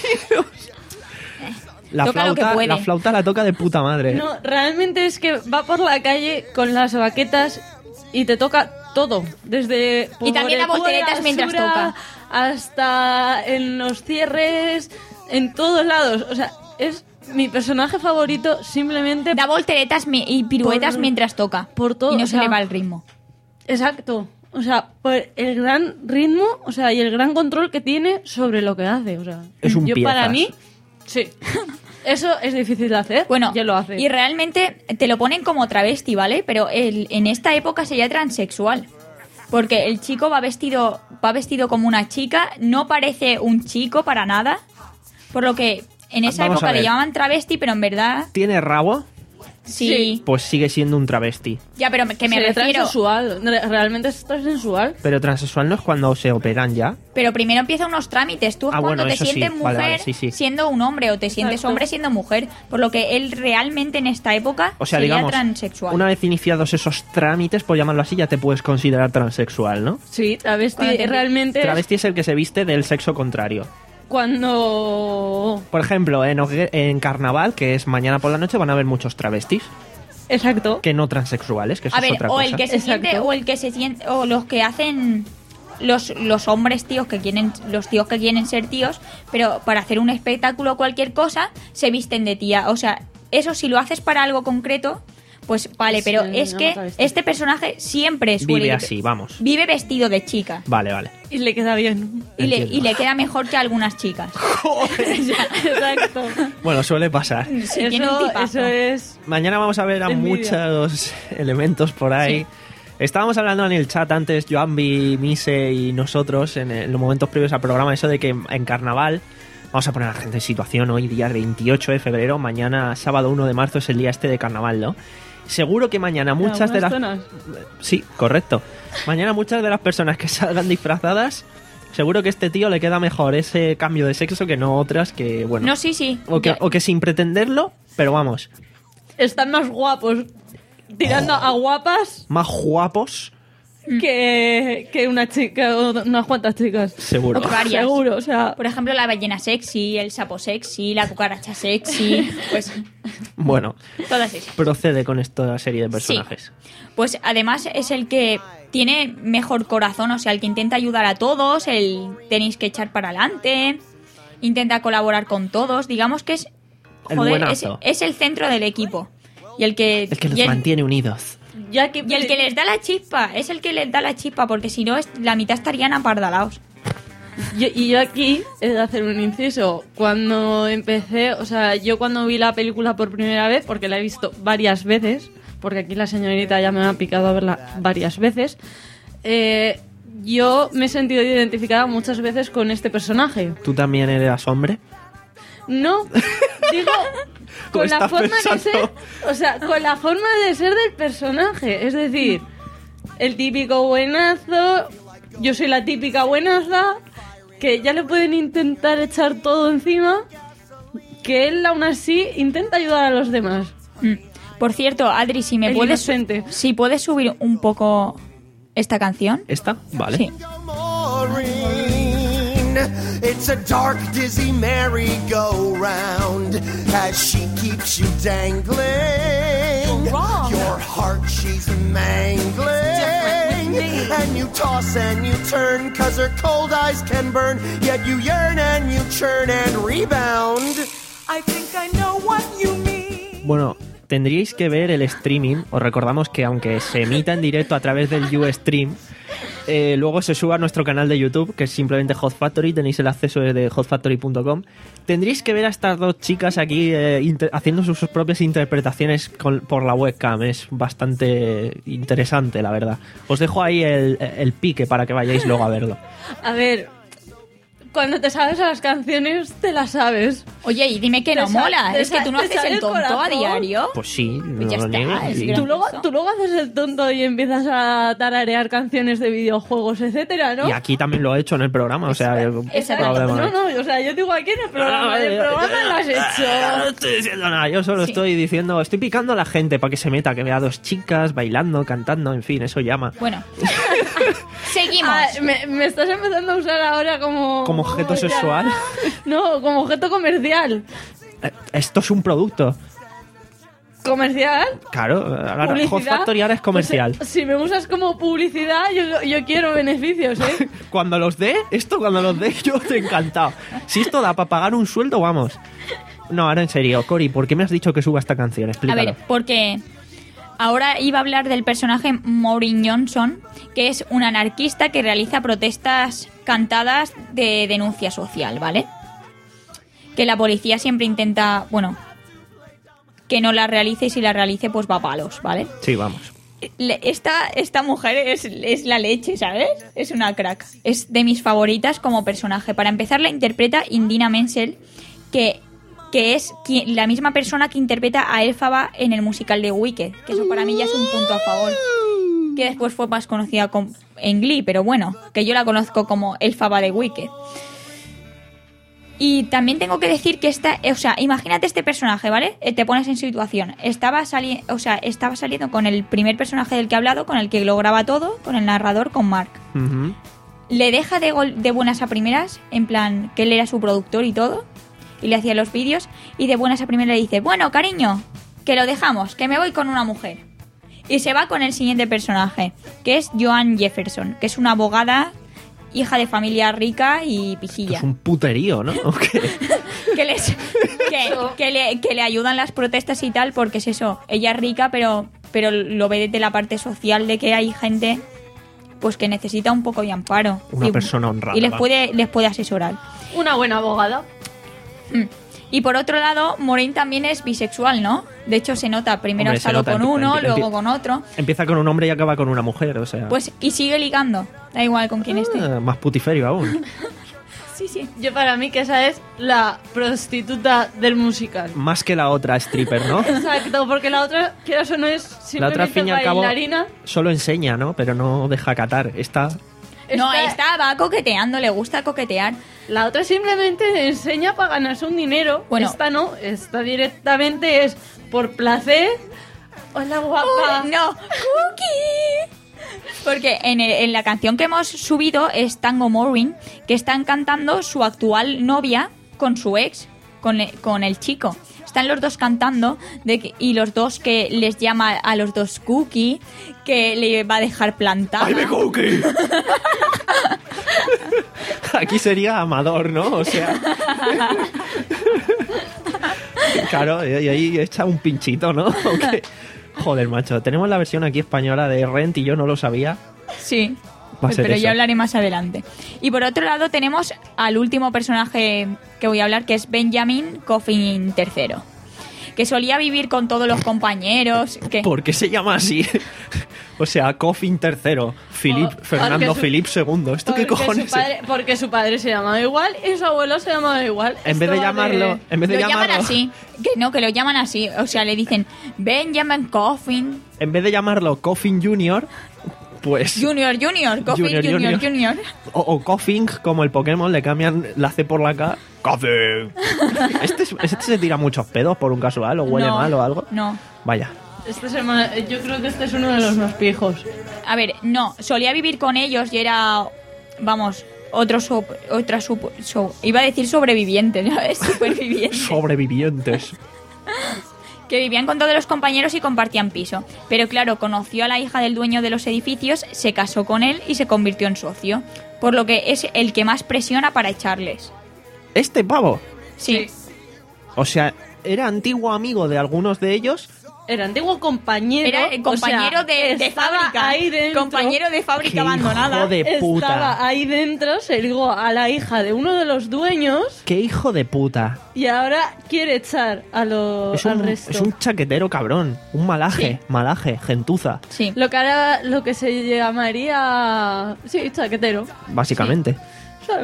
La Toca lo que flauta, puede. la flauta la toca de puta madre. No, realmente es que va por la calle con las baquetas y te toca todo. Desde Y también por da el cubo de volteretas la mientras basura toca. hasta en los cierres, en todos lados. O sea, es mi personaje favorito simplemente Da volteretas mi- y piruetas Por- mientras toca. por todo, Y no o se sea, le va el ritmo. Exacto. O sea, por el gran ritmo, o sea, y el gran control que tiene sobre lo que hace. O sea, Es un yo piezas. para mí, sí. Eso es difícil de hacer. Bueno, ya lo hace. y realmente te lo ponen como travesti, ¿vale? Pero el- en esta época sería transexual. Porque el chico va vestido, va vestido como una chica, no parece un chico para nada. Por lo que en esa Vamos a época le ver. llamaban travesti, pero en verdad ¿Tiene rabo? sí. Sí. Pues sigue siendo un travesti. Ya, pero que me Se le refiero. transexual. Re- Realmente es transexual. Pero transexual no es cuando se operan ya. Pero primero empieza unos trámites. Tú es Ah, cuando bueno, te eso sí. sientes mujer Vale, vale, sí, sí. siendo un hombre o te sientes Exacto. hombre siendo mujer. Por lo que él realmente en esta época O sea, sería digamos, transexual. una vez iniciados esos trámites, por llamarlo así, ya te puedes considerar transexual, ¿no? Sí, travesti Cuando te- realmente es Travesti es el que se viste del sexo contrario. cuando... Por ejemplo, en, Ogue- en Carnaval, que es mañana por la noche, van a haber muchos travestis Exacto. que no transexuales, que eso A es ver, otra o cosa. el que se Exacto. siente, o el que se siente, o los que hacen los, los hombres tíos que quieren, los tíos que quieren ser tíos, pero para hacer un espectáculo o cualquier cosa, se visten de tía. O sea, eso si lo haces para algo concreto, pues vale, pero Sí, es no, que travesti. este personaje siempre suele Vive ir- así, vamos. vive vestido de chica. Vale, vale. Y le queda bien. Y le, Entiendo. y le queda mejor que a algunas chicas. Exacto. Bueno, suele pasar. Sí, tiene un eso, tipazo. eso es... Mañana vamos a ver a Envidia. muchos elementos por ahí. Sí. Estábamos hablando en el chat antes, Joanby, Mise y nosotros, en, el- en los momentos previos al programa, eso de que en, en Carnaval, vamos a poner a la gente en situación, hoy día veintiocho de febrero, mañana sábado uno de marzo es el día este de Carnaval, ¿no? Seguro que mañana muchas de las... Zonas. Sí, correcto. Mañana muchas de las personas que salgan disfrazadas, seguro que a este tío le queda mejor ese cambio de sexo que no otras que, bueno... No, sí, sí. o, que, Yo- o que sin pretenderlo, pero vamos, Están más guapos tirando a guapas más guapos, que, que una chica o unas cuantas chicas. seguro. O que varias. Seguro, o sea... Por ejemplo, la ballena sexy, el sapo sexy, la cucaracha sexy, pues Bueno, todas esas. procede con esta serie de personajes. Pues además es el que tiene mejor corazón, o sea, el que intenta ayudar a todos, el tenéis que echar para adelante, intenta colaborar con todos, digamos que es, El joder, es, buenazo. es el centro del equipo. Y el que, El que los y el- mantiene unidos. Ya que y el que les da la chispa, es el que les da la chispa, porque si no, es, la mitad estarían apardalaos. Yo- y yo aquí he de hacer un inciso. Cuando empecé, o sea, yo cuando vi la película por primera vez, porque la he visto varias veces, porque aquí la señorita ya me ha picado a verla varias veces, eh, yo me he sentido identificada muchas veces con este personaje. ¿Tú también eras hombre? No, digo, con la estás forma de pensando? ser, o sea, con la forma de ser del personaje. Es decir, el típico buenazo, yo soy la típica buenaza, que ya le pueden intentar echar todo encima, que él aún así intenta ayudar a los demás. Mm. Por cierto, Adri, si me El puedes, inocente. si puedes subir un poco esta canción. ¿Esta? Vale. Sí. Maureen. It's a dark, dizzy merry-go-round as she keeps you dangling. Your heart she's mangling, and you toss and you turn, cause her cold eyes can burn. Yet you yearn and you churn and rebound. I think I know what you mean. Bueno, tendríais que ver el streaming. Os recordamos que aunque se emita en directo a través del Ustream, eh, luego se suba a nuestro canal de YouTube, que es simplemente Hot Factory. Tenéis el acceso desde hot factory punto com. Tendríais que ver a estas dos chicas aquí eh, inter- haciendo sus, sus propias interpretaciones con- por la webcam. Es bastante interesante, la verdad. Os dejo ahí el, el pique para que vayáis luego a verlo. A ver, cuando te sabes las canciones, te las sabes. Oye, y dime que no Te sa- mola. te Es que sa- tú no te haces sale el el tonto a corazón. diario. Pues sí, no Pues ya lo está, niego. es Y- gran- Tú luego, Eso. tú luego haces el tonto y empiezas a tararear canciones de videojuegos, etcétera, ¿no? Y aquí también lo he hecho en el programa, o sea, el Exacto. problema. No, no, o sea, yo digo aquí en el programa, Ah, en el eh, programa eh, lo has No hecho. estoy diciendo nada, yo solo Sí. estoy diciendo, estoy picando a la gente para que se meta, que vea dos chicas bailando, cantando, en fin, eso llama. Bueno, seguimos. Ah, me, me estás empezando a usar ahora como... Como objeto ¿cómo se sexual. llama? No, como objeto comercial. Eh, Esto es un producto. ¿Comercial? Claro, ahora Hot ¿Publicidad? Factory ahora es comercial. Pues, eh, si me usas como publicidad, yo, yo quiero beneficios, ¿eh? Cuando los dé, esto cuando los dé, yo te he encantado. Si esto da para pagar un sueldo, vamos. No, ahora en serio, Cori, ¿por qué me has dicho que suba esta canción? A Explícalo. ver, porque ahora iba a hablar del personaje Maureen Johnson, que es un anarquista que realiza protestas cantadas de denuncia social, ¿vale? Que la policía siempre intenta, bueno, que no la realice y si la realice pues va a palos, ¿vale? Sí, vamos. Le- Esta, esta mujer es, es la leche, ¿sabes? Es una crack. Es de mis favoritas como personaje. Para empezar, la interpreta Indina Menzel, que, que es quien- la misma persona que interpreta a Elphaba en el musical de Wicked, que eso para mí ya es un punto a favor. Que después fue más conocida con- en Glee, pero bueno, que yo la conozco como Elphaba de Wicked. Y también tengo que decir que esta, o sea, imagínate este personaje, ¿vale? Eh, Te pones en situación. Estaba sali- o sea, estaba saliendo con el primer personaje del que he hablado, con el que lo graba todo, con el narrador, con Mark. Ujú. Le deja de, gol- de buenas a primeras, en plan, que él era su productor y todo, y le hacía los vídeos, y de buenas a primeras le dice, bueno, cariño, que lo dejamos, que me voy con una mujer. Y se va con el siguiente personaje, que es Joan Jefferson, que es una abogada, hija de familia rica y pijilla. Es un puterío, ¿no? ¿O qué? que, les, que, que le, que le ayudan las protestas y tal, porque es eso, ella es rica, pero, pero lo ve desde la parte social de que hay gente pues que necesita un poco de amparo. Una y, persona honrada, Y les va. puede, les puede asesorar. Una buena abogada. Mm. Y por otro lado, Maureen también es bisexual, ¿no? De hecho, se nota, primero Hombre, ha se estado nota, con empie- uno, empie- luego empie- con otro. Empieza con un hombre y acaba con una mujer, o sea... Pues, y sigue ligando. Da igual con quién esté. ah, más putiferio aún. Sí, sí. Yo para mí que esa es la prostituta del musical. Más que la otra stripper, ¿no? Exacto, porque la otra, quieras o no, es La otra, al simplemente fin y al cabo, bailarina. solo enseña, ¿no? Pero no deja catar. Esta... No, Esta- esta va coqueteando, le gusta coquetear. La otra simplemente enseña para ganarse un dinero. Bueno. Esta no, esta directamente es por placer. Hola, guapa. ¡Oh, no! ¡Cookie! Porque en, el- en la canción que hemos subido es Tango Maureen, que están cantando su actual novia con su ex, con, e- con el chico. Están los dos cantando de que- y los dos que les llama a los dos Cookie, que le va a dejar plantada. ¡Ay, me cookie! Aquí sería Amador, ¿no? O sea... Claro, y ahí echa un pinchito, ¿no? ¿O qué? Joder, macho. Tenemos la versión aquí española de Rent y yo no lo sabía. Sí, Va a ser pero eso. ya hablaré más adelante. Y por otro lado tenemos al último personaje que voy a hablar, que es Benjamin Coffin tercero, que solía vivir con todos los compañeros. Que... ¿Por qué se llama así? O sea, Coffin tercero, Philip, O- Fernando porque su- Philip segundo. ¿Esto qué Porque cojones su padre, porque su padre se llamaba igual y su abuelo se llamaba igual. es? En vez de Esto va llamarlo... En vez de lo llaman llamarlo... así, que no, que lo llaman así, o sea, le dicen Benjamin Coffin En vez de llamarlo Coffin Junior, pues... Junior, Junior, Coffin Junior, Junior, Junior. Junior. O, o Coffin, como el Pokémon, le cambian la C por la K. ¡Coffin! Este, es- este se tira muchos pedos por un casual o huele No, mal o algo. No. Vaya. Este se llama- yo creo que este es uno de los más pijos. A ver, no, solía vivir con ellos y era, vamos, otro so- otra sup- so- iba a decir sobreviviente, ¿sabes? Superviviente. Sobrevivientes. Que vivían con todos los compañeros y compartían piso. Pero claro, conoció a la hija del dueño de los edificios, se casó con él y se convirtió en socio. Por lo que es el que más presiona para echarles. Este pavo. Sí. O sea, era antiguo amigo de algunos de ellos. Era antiguo compañero. Era el compañero o sea, de, de estaba fábrica. ahí dentro. Compañero de fábrica ¡Qué abandonada. hijo de puta! Estaba ahí dentro, se ligó a la hija de uno de los dueños ¡Qué hijo de puta! y ahora quiere echar a lo, Es al un, resto. es un chaquetero cabrón. Un malaje. Sí. Malaje. Gentuza. Sí. Lo que ahora, lo que se llamaría... Sí, chaquetero. Básicamente. O sea,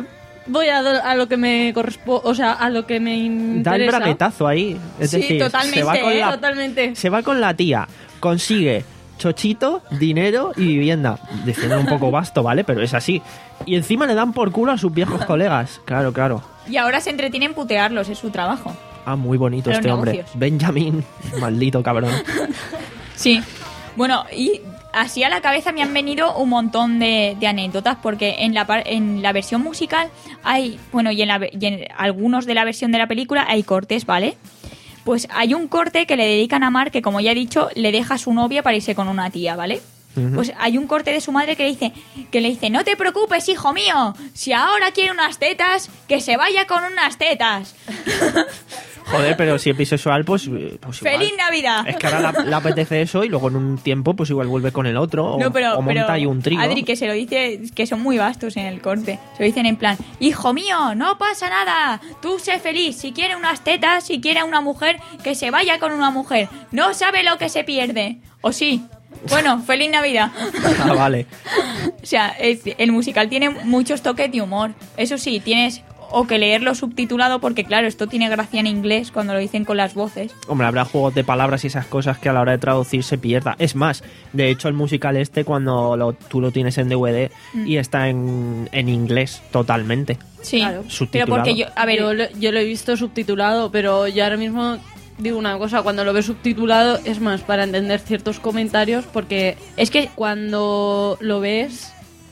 voy a, do- a lo que me corresponde, o sea, a lo que me interesa. Da el braguetazo ahí. Es Sí, decir, totalmente, se va con ¿eh? la, Totalmente. se va con la tía, consigue chochito, dinero y vivienda. Diciendo un poco vasto, ¿vale? Pero es así. Y encima le dan por culo a sus viejos colegas. Claro, claro. Y ahora se entretiene en putearlos, es su trabajo. Ah, muy bonito Los este hombre. negocios. Benjamin, maldito cabrón. Sí. Bueno, y así a la cabeza me han venido un montón de, de anécdotas, porque en la, par- en la versión musical hay, bueno, y en, la, ve- y en algunos de la versión de la película hay cortes, ¿vale? Pues hay un corte que le dedican a Mark, que como ya he dicho, le deja a su novia para irse con una tía, ¿vale? Pues hay un corte de su madre que le dice, que le dice, no te preocupes, hijo mío, si ahora quiere unas tetas, que se vaya con unas tetas. Joder, pero si es bisexual, pues, eh, pues igual. ¡Feliz Navidad! Es que ahora le apetece eso y luego en un tiempo pues igual vuelve con el otro o, No, pero, o monta pero, ahí un trío. Adri, que se lo dice, que son muy vastos en el corte. Se lo dicen en plan, hijo mío, no pasa nada, tú sé feliz, si quiere unas tetas, si quiere una mujer, que se vaya con una mujer, no sabe lo que se pierde. ¿O sí? Bueno, feliz Navidad. Ah, vale. O sea, es- el musical tiene muchos toques de humor. Eso sí, tienes o que leerlo subtitulado porque, claro, esto tiene gracia en inglés cuando lo dicen con las voces. Hombre, habrá juegos de palabras y esas cosas que a la hora de traducir se pierda. Es más, de hecho el musical este cuando lo- tú lo tienes en D V D Mm. y está en, en inglés totalmente. Sí, Claro. pero Subtitulado. porque yo, a ver, yo, lo, yo lo he visto subtitulado, pero yo ahora mismo digo una cosa, cuando lo ves subtitulado es más para entender ciertos comentarios, porque es que cuando lo ves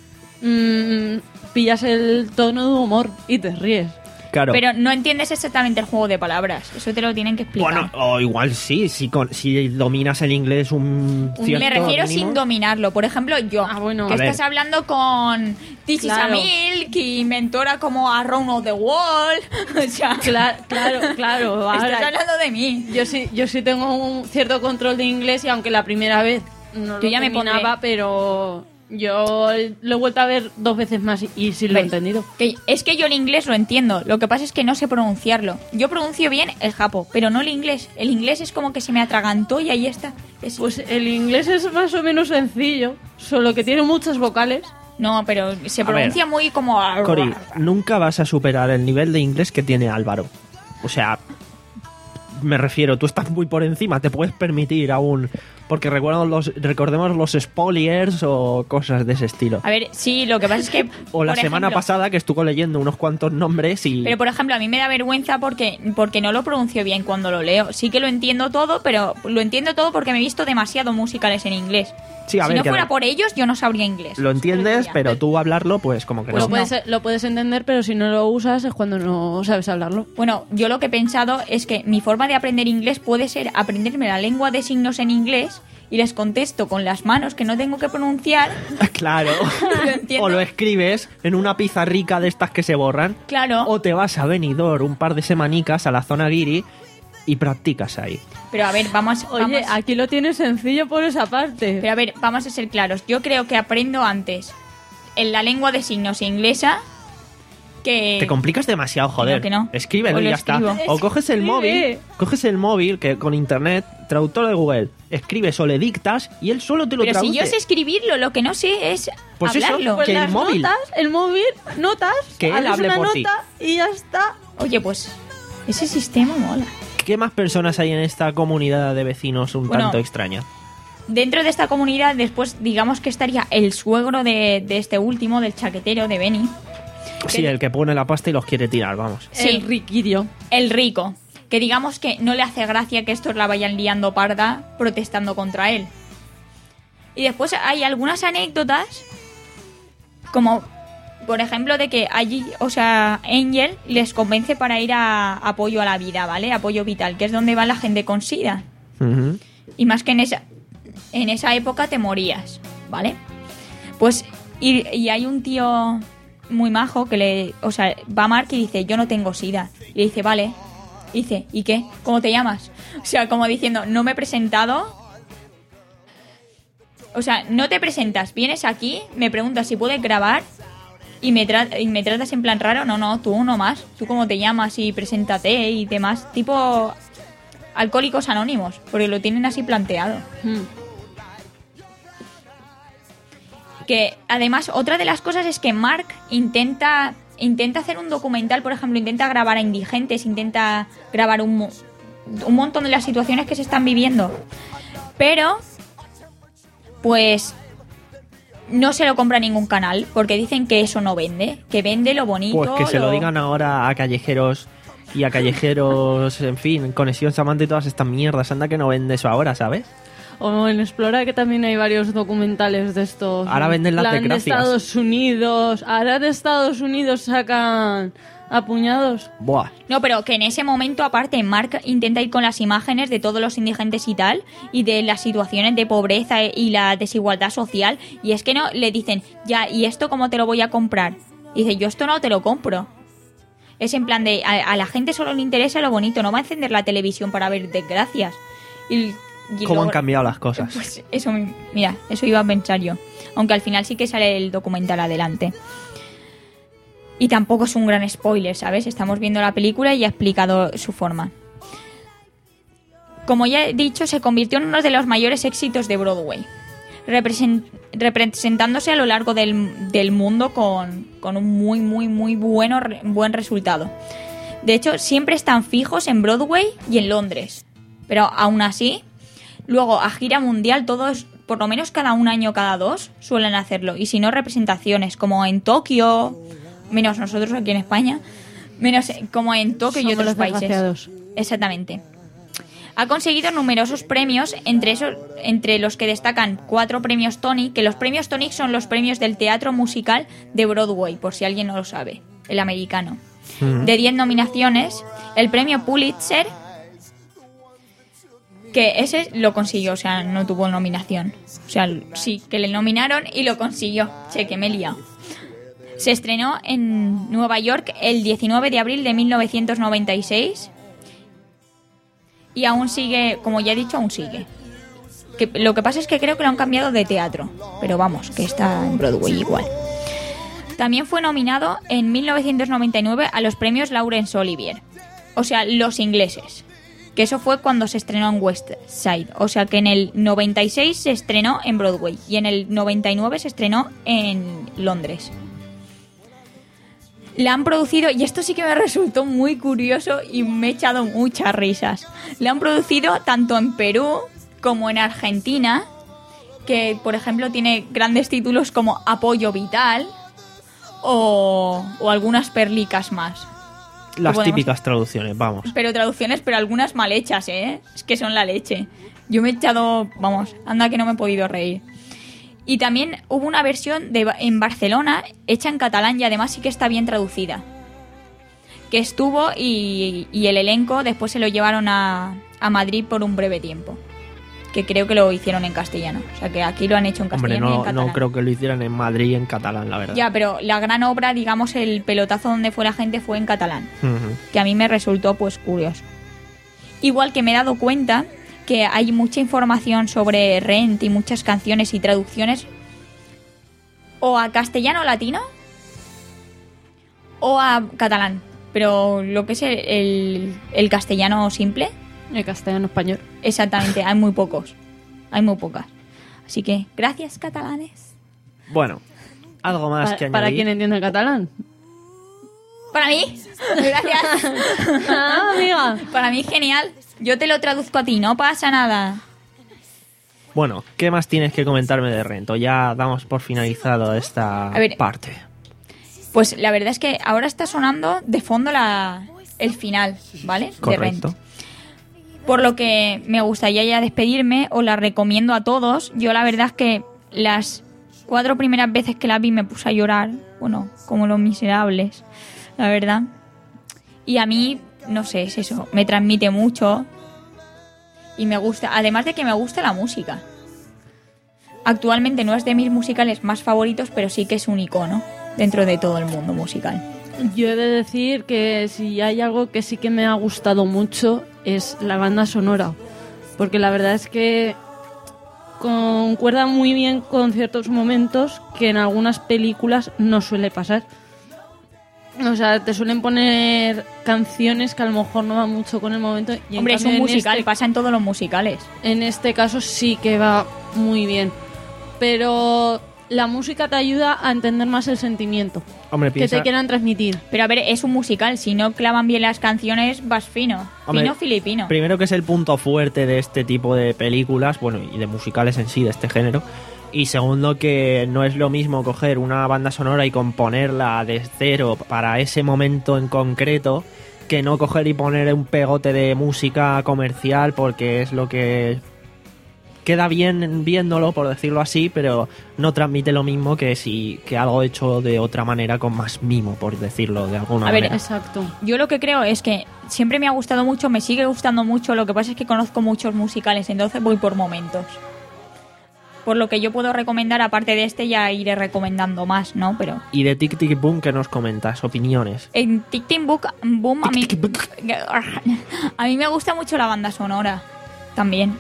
mm, pillas el tono de humor y te ríes. Claro. pero no entiendes exactamente el juego de palabras. Eso te lo tienen que explicar. Bueno, o igual sí, si, con- si dominas el inglés un cierto Me refiero mínimo. sin dominarlo. Por ejemplo, yo, Ah, bueno. que A ver. estás hablando con This Claro. is a Milk y inventora como Around of the Wall. O sea, Claro, claro, claro. estás ahora- hablando de mí. yo sí, yo sí tengo un cierto control de inglés y aunque la primera vez no Yo lo ya me dominaba, pondré. pero yo lo he vuelto a ver dos veces más y, y sí lo he ¿Ves? entendido. Que es que yo el inglés lo entiendo. Lo que pasa es que no sé pronunciarlo. Yo pronuncio bien el japo, pero no el inglés. El inglés es como que se me atragantó y ahí está. Es- Pues el inglés es más o menos sencillo, solo que tiene muchas vocales. no, pero se A pronuncia ver, muy como... Cori, nunca vas a superar el nivel de inglés que tiene Álvaro. O sea, me refiero, tú estás muy por encima, te puedes permitir aún... Porque recuerdo los, recordemos los spoilers o cosas de ese estilo. A ver, sí, lo que pasa es que... O la por semana ejemplo, pasada que estuve leyendo unos cuantos nombres y... Pero, por ejemplo, a mí me da vergüenza porque, porque no lo pronuncio bien cuando lo leo. Sí que lo entiendo todo, pero lo entiendo todo porque me he visto demasiado musicales en inglés. Sí, a si ver, no que fuera lo- por ellos, yo no sabría inglés. Lo entiendes, Ya. pero tú hablarlo, pues como que Pues lo, no. no. puedes, lo puedes entender, pero si no lo usas es cuando no sabes hablarlo. Bueno, yo lo que he pensado es que mi forma de aprender inglés puede ser aprenderme la lengua de signos en inglés y les contesto con las manos que no tengo que pronunciar. Claro. Lo entiendo. O lo escribes en una pizarrica de estas que se borran. Claro, O te vas a Benidorm un par de semanicas a la zona guiri y practicas ahí. pero a ver, vamos, Oye, vamos- aquí lo tienes sencillo por esa parte. pero a ver, vamos a ser claros. Yo creo que aprendo antes en la lengua de signos inglesa que... Te complicas demasiado, joder. que no. Escríbelo O y lo ya está. escribo. O coges el Escribe. móvil, coges el móvil que con internet, traductor de Google, escribes o le dictas y él solo te lo Pero traduce. si yo sé escribirlo, lo que no sé es Pues eso, hablarlo. Pues que el las móvil. notas, el móvil, notas, Que él haces hable una por nota ti. y ya está. Oye, pues ese sistema mola. ¿Qué más personas hay en esta comunidad de vecinos un Bueno, tanto extraña? Dentro de esta comunidad, después, digamos que estaría el suegro de, de este último, del chaquetero, de Benny. Sí, el que pone la pasta y los quiere tirar, vamos. Sí. El riquidio. El rico. Que digamos que no le hace gracia que estos la vayan liando parda protestando contra él. Y después hay algunas anécdotas, como por ejemplo de que allí, o sea, Angel les convence para ir a Apoyo a la Vida, ¿vale? Apoyo Vital, que es donde va la gente con SIDA. Ujú. Y más que en esa, en esa época te morías, ¿vale? Pues, y, y hay un tío muy majo que le, o sea, va a Mark y dice, yo no tengo SIDA. Y le dice, vale. Y dice, ¿y qué? ¿Cómo te llamas? O sea, como diciendo, no me he presentado. O sea, no te presentas, vienes aquí, me preguntas si puedes grabar y me, tra- y me tratas en plan raro. No, no, tú no más. Tú cómo te llamas y preséntate y demás. Tipo Alcohólicos Anónimos, porque lo tienen así planteado. Mm. Que además otra de las cosas es que Mark intenta intenta hacer un documental, por ejemplo, intenta grabar a indigentes, intenta grabar un, mo- un montón de las situaciones que se están viviendo. Pero, pues, no se lo compra ningún canal, porque dicen que eso no vende, que vende lo bonito. Pues que se lo lo digan ahora a callejeros y a callejeros, en fin, Conexión Samantha y todas estas mierdas. Anda que no vende eso ahora, ¿sabes? O en Explora, que también hay varios documentales de estos. Ahora venden las plan desgracias. de Estados Unidos. Ahora de Estados Unidos sacan a puñados. Buah. No, pero que en ese momento, aparte, Mark intenta ir con las imágenes de todos los indigentes y tal, y de las situaciones de pobreza y la desigualdad social, y es que no, le dicen, ya, ¿y esto cómo te lo voy a comprar? Y dice, yo esto no te lo compro. Es en plan de, a, a la gente solo le interesa lo bonito, no va a encender la televisión para ver desgracias. Y, y ¿Cómo luego- han cambiado las cosas? Pues eso, mira, eso iba a pensar yo. Aunque al final sí que sale el documental adelante. Y tampoco es un gran spoiler, ¿sabes? Estamos viendo la película y ha explicado su forma. Como ya he dicho, se convirtió en uno de los mayores éxitos de Broadway, represent- representándose a lo largo del, del mundo con, con un muy, muy, muy bueno, re- buen resultado. De hecho, siempre están fijos en Broadway y en Londres. Pero aún así, luego a gira mundial todos, por lo menos cada un año, cada dos, suelen hacerlo. Y si no, representaciones, como en Tokio, menos nosotros aquí en España, menos como en Tokio y Somos otros los países. desgraciados. Exactamente. Ha conseguido numerosos premios, entre esos, entre los que destacan cuatro premios Tony, que los premios Tony son los premios del teatro musical de Broadway, por si alguien no lo sabe, el americano. De diez nominaciones, el premio Pulitzer, que ese lo consiguió, o sea, no tuvo nominación. O sea, sí, que le nominaron y lo consiguió. Che, que me he liado. Se estrenó en Nueva York el diecinueve de abril de mil novecientos noventa y seis. Y aún sigue, como ya he dicho, aún sigue. Que, lo que pasa es que creo que lo han cambiado de teatro. Pero vamos, que está en Broadway igual. También fue nominado en mil novecientos noventa y nueve a los premios Laurence Olivier. O sea, los ingleses. Que eso fue cuando se estrenó en West Side. O sea, que en el noventa y seis se estrenó en Broadway. Y en el noventa y nueve se estrenó en Londres. La han producido, y esto sí que me resultó muy curioso y me he echado muchas risas. La han producido tanto en Perú como en Argentina, que por ejemplo tiene grandes títulos como Apoyo Vital o, o algunas perlicas más. Las podemos- típicas traducciones, vamos. Pero traducciones, pero algunas mal hechas, ¿eh? Es que son la leche. Yo me he echado, vamos, anda que no me he podido reír. Y también hubo una versión de, en Barcelona hecha en catalán y además sí que está bien traducida. Que estuvo y, y el elenco después se lo llevaron a, a Madrid por un breve tiempo. Que creo que lo hicieron en castellano. O sea que aquí lo han hecho en Hombre, castellano y en no, catalán. no creo que lo hicieran en Madrid y en catalán, la verdad. Ya, pero la gran obra, digamos, el pelotazo donde fue la gente fue en catalán. Ujú. Que a mí me resultó pues curioso. Igual que me he dado cuenta que hay mucha información sobre Rent y muchas canciones y traducciones o a castellano latino o a catalán, pero lo que es el, el, el castellano simple, El castellano español. exactamente, hay muy pocos, hay muy pocas. Así que gracias, catalanes. Bueno, algo más Pa- que para añadir. quien entiende el catalán. Para mí, gracias. Ah, amiga. Para mí genial. Yo te lo traduzco a ti, no pasa nada. Bueno, ¿qué más tienes que comentarme de Rento? Ya damos por finalizado esta A ver. parte. Pues la verdad es que ahora está sonando de fondo la, el final, ¿vale? De Rent. Correcto. Por lo que me gustaría ya despedirme, os la recomiendo a todos. Yo la verdad es que las cuatro primeras veces que la vi me puse a llorar, bueno, como los miserables, la verdad. Y a mí, no sé, es eso, me transmite mucho y me gusta, además de que me gusta la música. Actualmente no es de mis musicales más favoritos, pero sí que es un icono dentro de todo el mundo musical. Yo he de decir que si hay algo que sí que me ha gustado mucho es la banda sonora, porque la verdad es que concuerda muy bien con ciertos momentos que en algunas películas no suele pasar. O sea, te suelen poner canciones que a lo mejor no van mucho con el momento. Y en Hombre, es cambio un en musical, este- pasa en todos los musicales. En este caso sí que va muy bien. Pero la música te ayuda a entender más el sentimiento Hombre, que piensa... te quieran transmitir. Pero a ver, es un musical. Si no clavan bien las canciones, vas fino. Hombre, Fino filipino. Primero que es el punto fuerte de este tipo de películas, bueno, y de musicales en sí, de este género. Y segundo que no es lo mismo coger una banda sonora y componerla de cero para ese momento en concreto que no coger y poner un pegote de música comercial porque es lo que queda bien viéndolo, por decirlo así, pero no transmite lo mismo que si que algo hecho de otra manera con más mimo, por decirlo de alguna A ver, manera. Exacto. Yo lo que creo es que siempre me ha gustado mucho, me sigue gustando mucho, lo que pasa es que conozco muchos musicales, entonces voy por momentos. Por lo que yo puedo recomendar, aparte de este, ya iré recomendando más, ¿no? Pero Y de Tic Tic Boom, ¿qué nos comentas? Opiniones. en Tic Tic Book, Boom, a mí, a mí me gusta mucho la banda sonora también.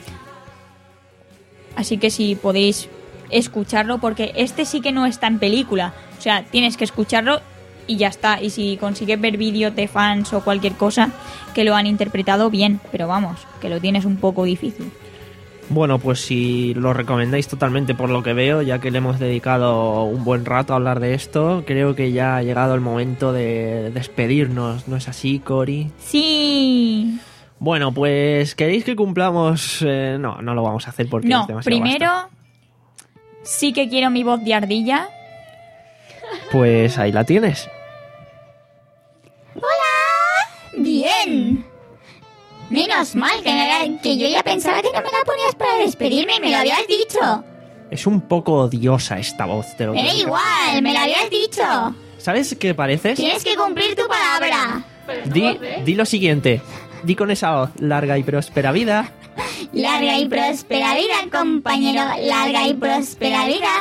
Así que si podéis escucharlo, porque este sí que no está en película. O sea, tienes que escucharlo y ya está. Y si consigues ver vídeos de fans o cualquier cosa que lo han interpretado bien, pero vamos, que lo tienes un poco difícil. Bueno, pues si lo recomendáis totalmente por lo que veo, ya que le hemos dedicado un buen rato a hablar de esto, creo que ya ha llegado el momento de despedirnos, ¿no es así, Cori? Sí. Bueno, pues ¿queréis que cumplamos? Eh, no, no lo vamos a hacer porque No, es demasiado primero vasto. sí que quiero mi voz de ardilla. Pues ahí la tienes. Bien. Menos mal que, no- que yo ya pensaba que no me la ponías para despedirme y me lo habías dicho. Es un poco odiosa esta voz, te lo Me da digo. igual, me lo habías dicho. ¿Sabes qué pareces? Tienes que cumplir tu palabra. Di, di lo siguiente. Di con esa voz, larga y próspera vida. Larga y próspera vida, compañero. Larga y próspera vida.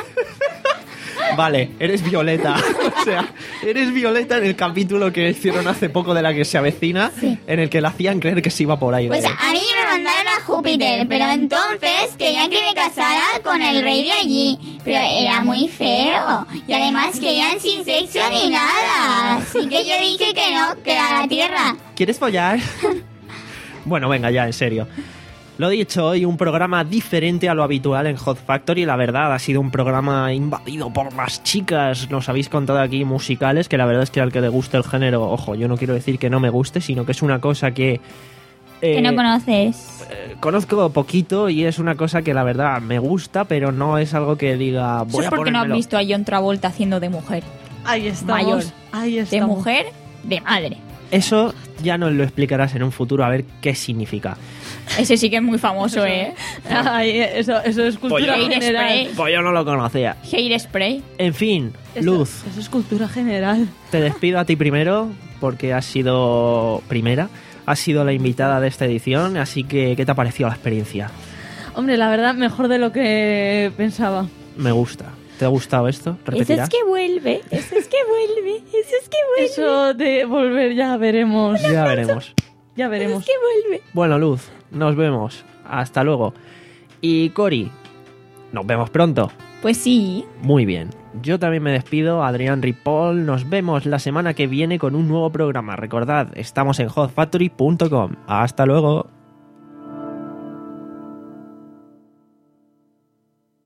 Vale, eres Violeta. O sea, eres Violeta en el capítulo que hicieron hace poco de La que se avecina, en el que la hacían creer que se iba por ahí. Pues ¿vale? a mí me mandaron a Júpiter, pero entonces querían que me casara con el rey de allí. Pero era muy feo. Y además querían sin sexo ni nada. Así que yo dije que no, que a la tierra. ¿Quieres follar? Bueno, venga ya, en serio. Lo dicho, hoy un programa diferente a lo habitual en Hot Factory. La verdad, ha sido un programa invadido por las chicas. Nos habéis contado aquí musicales, que la verdad es que al que le guste el género, ojo, yo no quiero decir que no me guste, sino que es una cosa que... eh, Que no conoces. eh, conozco poquito y es una cosa que la verdad me gusta, pero no es algo que diga... Eso Voy es a porque no has ponérmelo. visto a John Travolta haciendo de mujer. Ahí estamos. Mayor. Ahí De estamos. mujer, de madre. Eso ya nos lo explicarás en un futuro a ver qué significa. Ese sí que es muy famoso, ¿eh? Ay, eso, eso es cultura Pues yo- general. Spray. Pues yo no lo conocía. Hair spray. En fin, Eso- Luz, Eso es cultura general. te despido a ti primero porque has sido primera, has sido la invitada de esta edición, así que ¿qué te ha parecido la experiencia? Hombre, la verdad, mejor de lo que pensaba. Me gusta. ¿Te ha gustado esto? Eso ¿Repetirás? es que vuelve, eso es que vuelve, eso es que vuelve. Eso de volver ya veremos. Ya veremos. Ya veremos. Es que vuelve. Bueno, Luz, nos vemos. Hasta luego. Y Cori, nos vemos pronto. Pues sí. Muy bien. Yo también me despido, Adrián Ripoll. Nos vemos la semana que viene con un nuevo programa. Recordad, estamos en hot factory punto com. Hasta luego.